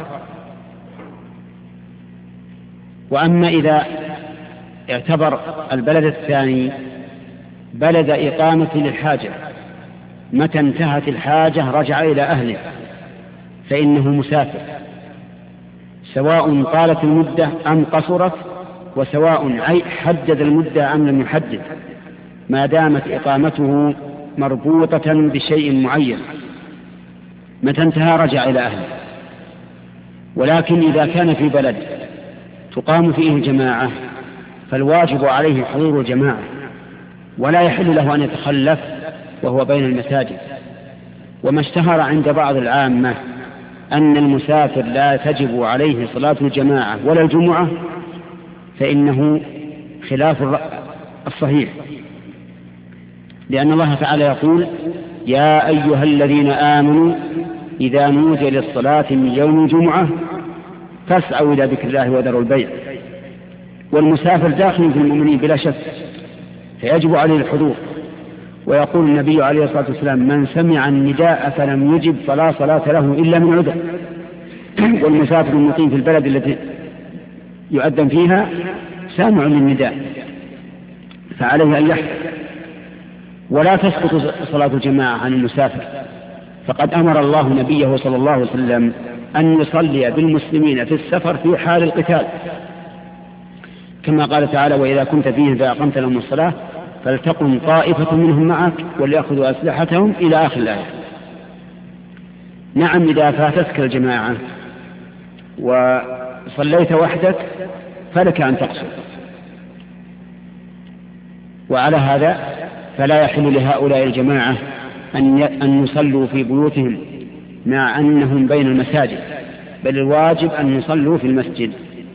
وأما إذا اعتبر البلد الثاني بلد إقامة للحاجة، متى انتهت الحاجة رجع إلى أهله، فإنه مسافر، سواء طالت المدة أم قصرت، وسواء حدد المدة أم لم يحدد، ما دامت إقامته مربوطة بشيء معين، متى انتهى رجع إلى أهله. ولكن إذا كان في بلد تقام فيه الجماعة فالواجب عليه حضور الجماعة، ولا يحل له أن يتخلف وهو بين المساجد. وما اشتهر عند بعض العامة أن المسافر لا تجب عليه صلاة الجماعة ولا الجمعة، فإنه خلاف الصحيح، لأن الله تعالى يقول: يا أيها الذين آمنوا إذا نودي للصلاة من يوم الجمعة فاسعوا إلى ذكر الله وذروا البيع. والمسافر داخل في المؤمنين بلا شك، فيجب عليه الحضور. ويقول النبي عليه الصلاة والسلام: من سمع النداء فلم يجب فلا صلاة له إلا من عذر. والمسافر المقيم في البلد التي يؤذن فيها سامع للنداء، فعليه أن يحذر. ولا تسقط صلاة الجماعة عن المسافر، فقد أمر الله نبيه صلى الله عليه وسلم أن يصلي بالمسلمين في السفر في حال القتال، كما قال تعالى: وإذا كنت فيهم فأقمت لهم الصلاة فلتقم طائفة منهم معك وليأخذوا أسلحتهم إلى آخر الآية. نعم، إذا فاتتك الجماعة وصليت وحدك فلك أن تقصر، وعلى هذا فلا يحل لهؤلاء الجماعة أن يصلوا في بيوتهم مع أنهم بين المساجد، بل الواجب أن يصلوا في المسجد.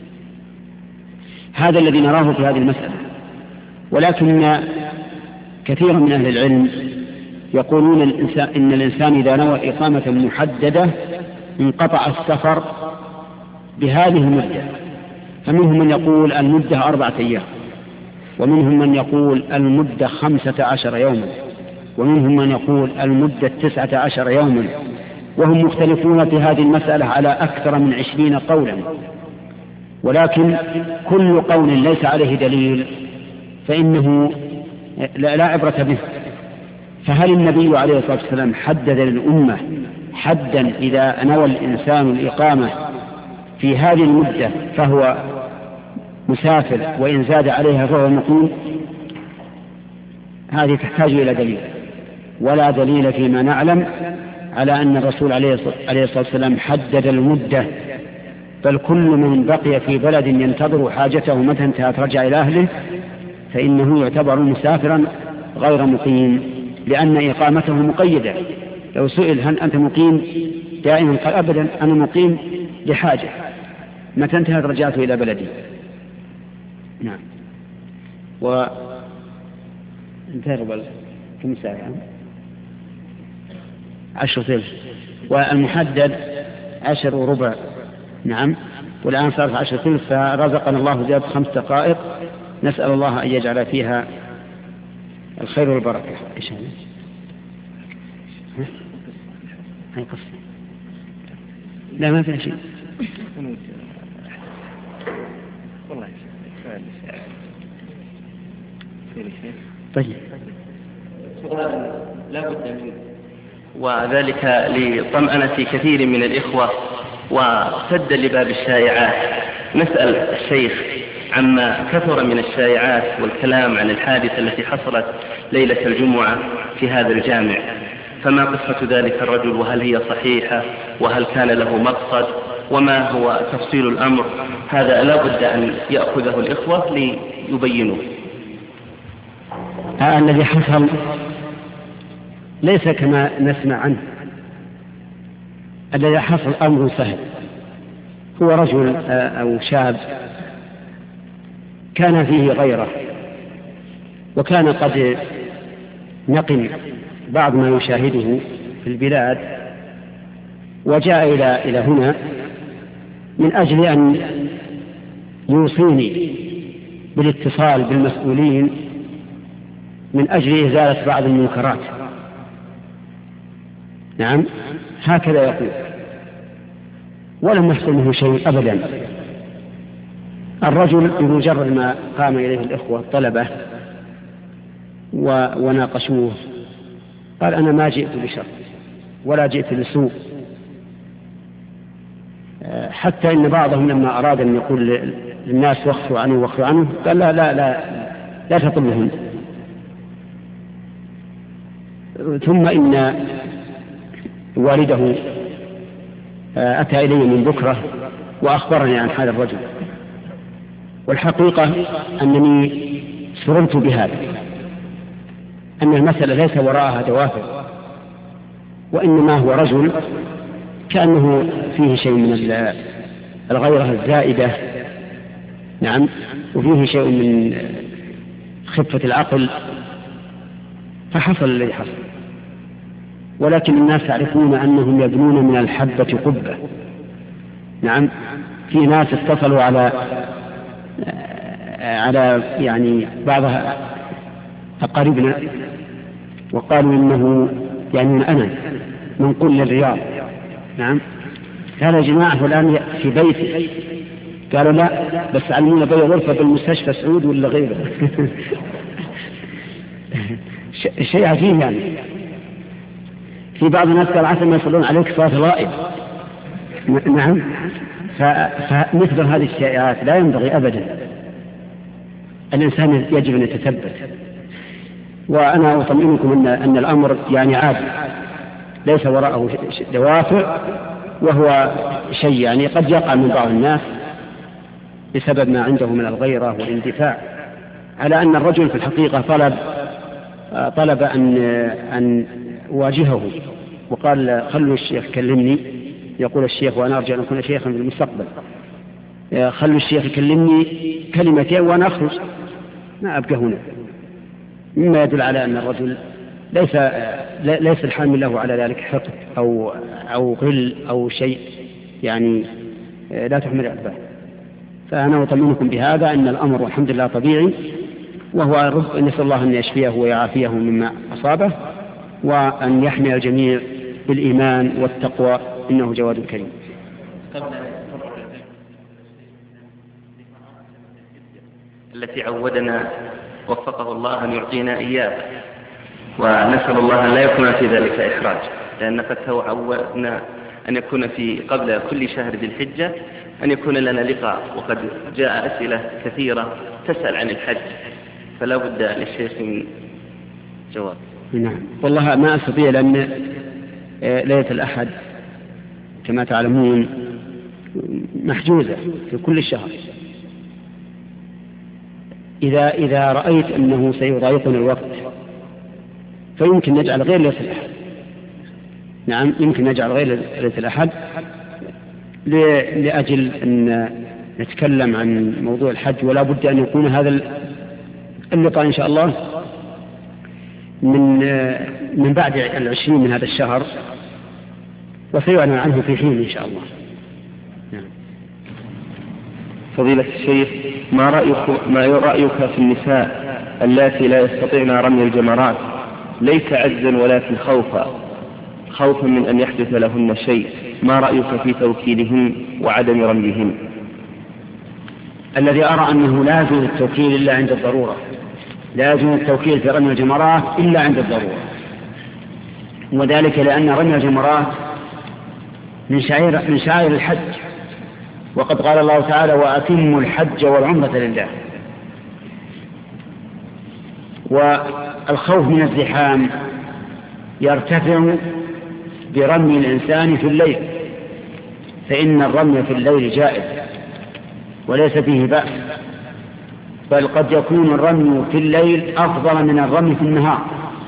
هذا الذي نراه في هذه المسألة. ولكن كثيرا من أهل العلم يقولون الإنسان إن الإنسان إذا نوى إقامة محددة انقطع السفر بهذه المدة. فمنهم من يقول المدة أربعة أيام، ومنهم من يقول المدة خمسة عشر يوما، ومنهم من يقول المدة تسعة عشر يوما، وهم مختلفون في هذه المسألة على أكثر من عشرين قولا. ولكن كل قول ليس عليه دليل فإنه لا عبرة به. فهل النبي عليه الصلاة والسلام حدد للأمة حدا إذا نوى الإنسان الإقامة في هذه المدة فهو مسافر، وإن زاد عليها فهو مقيم؟ هذه تحتاج إلى دليل، ولا دليل فيما نعلم على أن الرسول عليه الصلاة والسلام حدد المدة، بل كل من بقي في بلد ينتظر حاجته متى انتهت رجع إلى أهله فإنه يعتبر مسافرا غير مقيم، لأن إقامته مقيدة. لو سئل هل أنت مقيم دائما قال أبدا أنا مقيم لحاجة، متى انتهت رجعت إلى بلدي. نعم. و انتهى قبل كم ساعة؟ عشر ثلث، والمحدد عشر وربع. نعم. والآن صار في عشر ثلث، فرزقنا الله زيادة خمس دقائق، نسأل الله أن يجعل فيها الخير والبركة. إيش هذا؟ هاي قصة؟ لا ما في شيء. طيب. لا بد من وذلك لطمأنة كثير من الإخوة وسد لباب الشائعات. نسأل الشيخ عما كثر من الشائعات والكلام عن الحادثة التي حصلت ليلة الجمعة في هذا الجامع، فما قصة ذلك الرجل، وهل هي صحيحة، وهل كان له مقصد، وما هو تفصيل الأمر؟ هذا لا بد أن يأخذه الإخوة ليبينوه. الذي حصل ليس كما نسمع عنه. الذي حصل أمر سهل، هو رجل أو شاب كان فيه غيرة، وكان قد نقم بعض ما يشاهده في البلاد، وجاء إلى إلى هنا من أجل أن يوصيني بالاتصال بالمسؤولين من أجل إزالة بعض المنكرات. نعم، هكذا يقول، ولم يحصل منه شيء أبدا. الرجل بمجرد ما قام إليه الإخوة الطلبة وناقشوه قال: أنا ما جئت بشر ولا جئت لسوء. حتى إن بعضهم لما أراد أن يقول للناس وخفوا عنه وخفوا عنه قال: لا لا لا لا تطلهم. ثم إن والده أتى إلي من بكرة وأخبرني عن هذا الرجل، والحقيقة أنني سررت بهذا، أن المسألة ليس وراءها دوافع، وإنما هو رجل كأنه فيه شيء من الغيرة الزائدة، نعم، وفيه شيء من خفة العقل، فحصل الذي حصل. ولكن الناس يعرفون أنهم يبنون من الحبة قبة. نعم، في ناس اتصلوا على على يعني بعض أقاربنا وقالوا إنه يعني أنا منقول للرياض. نعم، قال: يا جماعة فلان في بيتي. قالوا: لا، بس علمونا بي غرفة بالمستشفى سعود ولا غيره. شيء عجيب يعني. في بعض الناس قال: عسى ما يصلون عليك صلاة الغائب. نعم، فمثل هذه الشائعات لا ينبغي أبدا. الإنسان يجب أن يتثبت. وأنا أطمئنكم أن, أن الأمر يعني عادي، ليس وراءه دوافع، وهو شيء يعني قد يقع من بعض الناس بسبب ما عنده من الغيرة والاندفاع، على أن الرجل في الحقيقة طلب طلب أن أن واجهه، وقال: خلوا الشيخ كلمني. يقول الشيخ: وأنا أرجو أن أكون شيخا في المستقبل، خلوا الشيخ يكلمني كلمتين وأنا أخرج، ما أبقى هنا. مما يدل على أن الرجل ليس ليس الحامل له على ذلك حقد أو أو غل أو شيء يعني لا تحمل على البال. فأنا أطمئنكم بهذا أن الأمر والحمد لله طبيعي، وهو نسأل الله أن يشفيه ويعافيه مما أصابه، وأن يحمي الجميع بالإيمان والتقوى، إنه جواد كريم. التي عودنا وفقه الله أن يعطينا إياه، ونسأل الله أن لا يكون في ذلك إحراج، لأن قد تعودنا أن يكون في قبل كل شهر ذي الحجة أن يكون لنا لقاء، وقد جاء أسئلة كثيرة تسأل عن الحج، فلا بد للشيخ من جواب. نعم، والله ما أستطيع، لأن ليلة الأحد كما تعلمون محجوزة في كل الشهر. إذا إذا رأيت أنه سيضايقني الوقت فيمكن نجعل غير ليلة الأحد. نعم، يمكن نجعل غير ليلة الأحد لأجل أن نتكلم عن موضوع الحج، ولا بد أن يكون هذا اللقاء إن شاء الله من من بعد العشرين من هذا الشهر، وسيعلن عنه في حين إن شاء الله. نعم. فضيلة الشيخ، ما رأيك ما رأيك في النساء اللاتي لا يستطيعن رمي الجمرات ليس عجزا ولكن خوفا خوفا من أن يحدث لهن شيء؟ ما رأيك في توكيلهن وعدم رميهن؟ الذي أرى أنه لا يجوز التوكيل إلا عند الضرورة، لا يجوز التوكيل في رمي الجمرات إلا عند الضرورة، وذلك لأن رمي الجمرات من شعائر من شعائر الحج، وقد قال الله تعالى: وأتموا الحج والعمرة لله. والخوف من الزحام يرتفع برمي الإنسان في الليل، فإن الرمي في الليل جائز وليس فيه بأس، بل قد يكون الرمي في الليل أفضل من الرمي في النهار،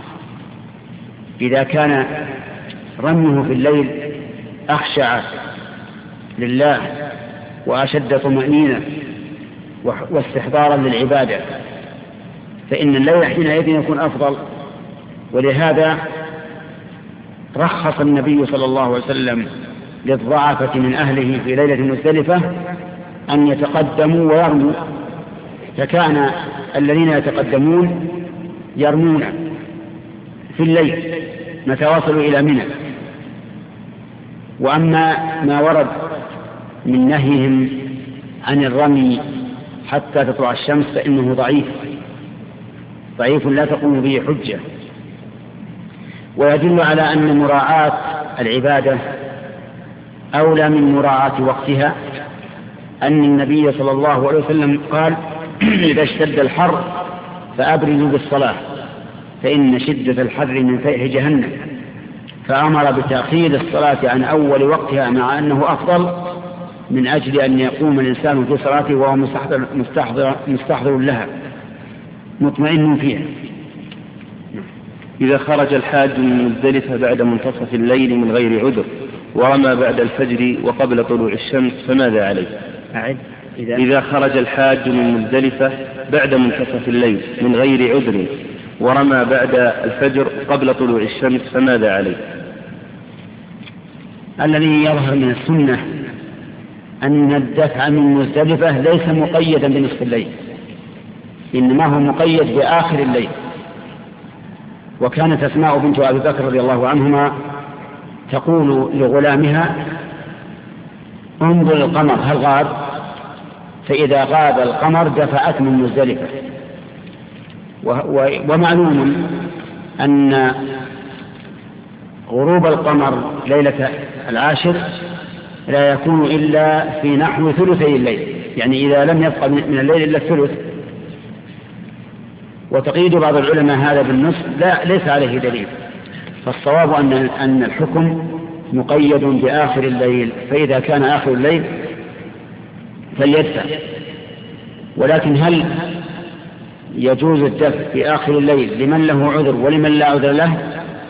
إذا كان رميه في الليل أخشع لله وأشد طمأنينة واستحضارا للعبادة، فإن الليل حينئذ يكون أفضل. ولهذا رخص النبي صلى الله عليه وسلم للضعفة من أهله في ليلة مزدلفة أن يتقدموا ويرموا، فكان الذين يتقدمون يرمون في الليل متى وصلوا إلى منى. وأما ما ورد من نهيهم عن الرمي حتى تطلع الشمس فإنه ضعيف ضعيف لا تقوم به حجة، ويدل على أن مراعاة العبادة أولى من مراعاة وقتها، أن النبي صلى الله عليه وسلم قال: إذا اشتد الحر فأبردوا بالصلاة فإن شدة الحر من فيح جهنم، فأمر بتأخير الصلاة عن أول وقتها مع أنه أفضل، من أجل أن يقوم الإنسان في صلاته وهو مستحضر, مستحضر, مستحضر لها مطمئن فيها. إذا خرج الحاج من مزدلفة بعد منتصف الليل من غير عذر ورمى بعد الفجر وقبل طلوع الشمس فماذا عليه؟ أعد. إذا, إذا خرج الحاج من مزدلفة بعد منتصف الليل من غير عذر ورمى بعد الفجر قبل طلوع الشمس فماذا عليه؟ الذي يظهر من السنة أن الدفع من مزدلفة ليس مقيدا بنصف الليل، إنما هو مقيد بآخر الليل. وكانت أسماء بنت أبي بكر رضي الله عنهما تقول لغلامها: انظر القمر هل غاب؟ فإذا غاب القمر دفعت من مزدلفة. ومعلوم أن غروب القمر ليلة العاشر لا يكون إلا في نحو ثلثي الليل، يعني إذا لم يبقى من الليل إلا الثلث. وتقييد بعض العلماء هذا بالنصف لا ليس عليه دليل، فالصواب أن أن الحكم مقيد بآخر الليل، فإذا كان آخر الليل فليدفع. ولكن هل يجوز الدفع في آخر الليل لمن له عذر ولمن لا عذر له؟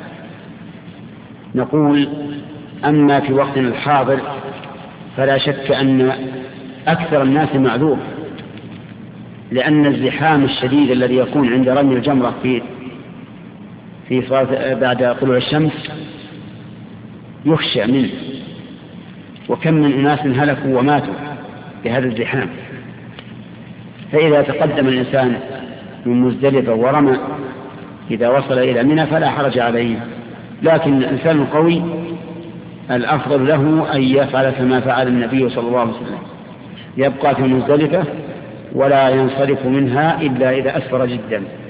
نقول: أما في وقتنا الحاضر فلا شك أن أكثر الناس معذور، لأن الزحام الشديد الذي يكون عند رمي الجمرة في في بعد طلوع الشمس يخشى منه، وكم من أناس هلكوا وماتوا بهذا الزحام. فإذا تقدم الإنسان من مزدلفة ورمى إذا وصل إلى منى فلا حرج عليه، لكن الإنسان القوي الأفضل له أن يفعل كما فعل النبي صلى الله عليه وسلم، يبقى في مزدلفة ولا ينصرف منها إلا إذا أسفر جدا.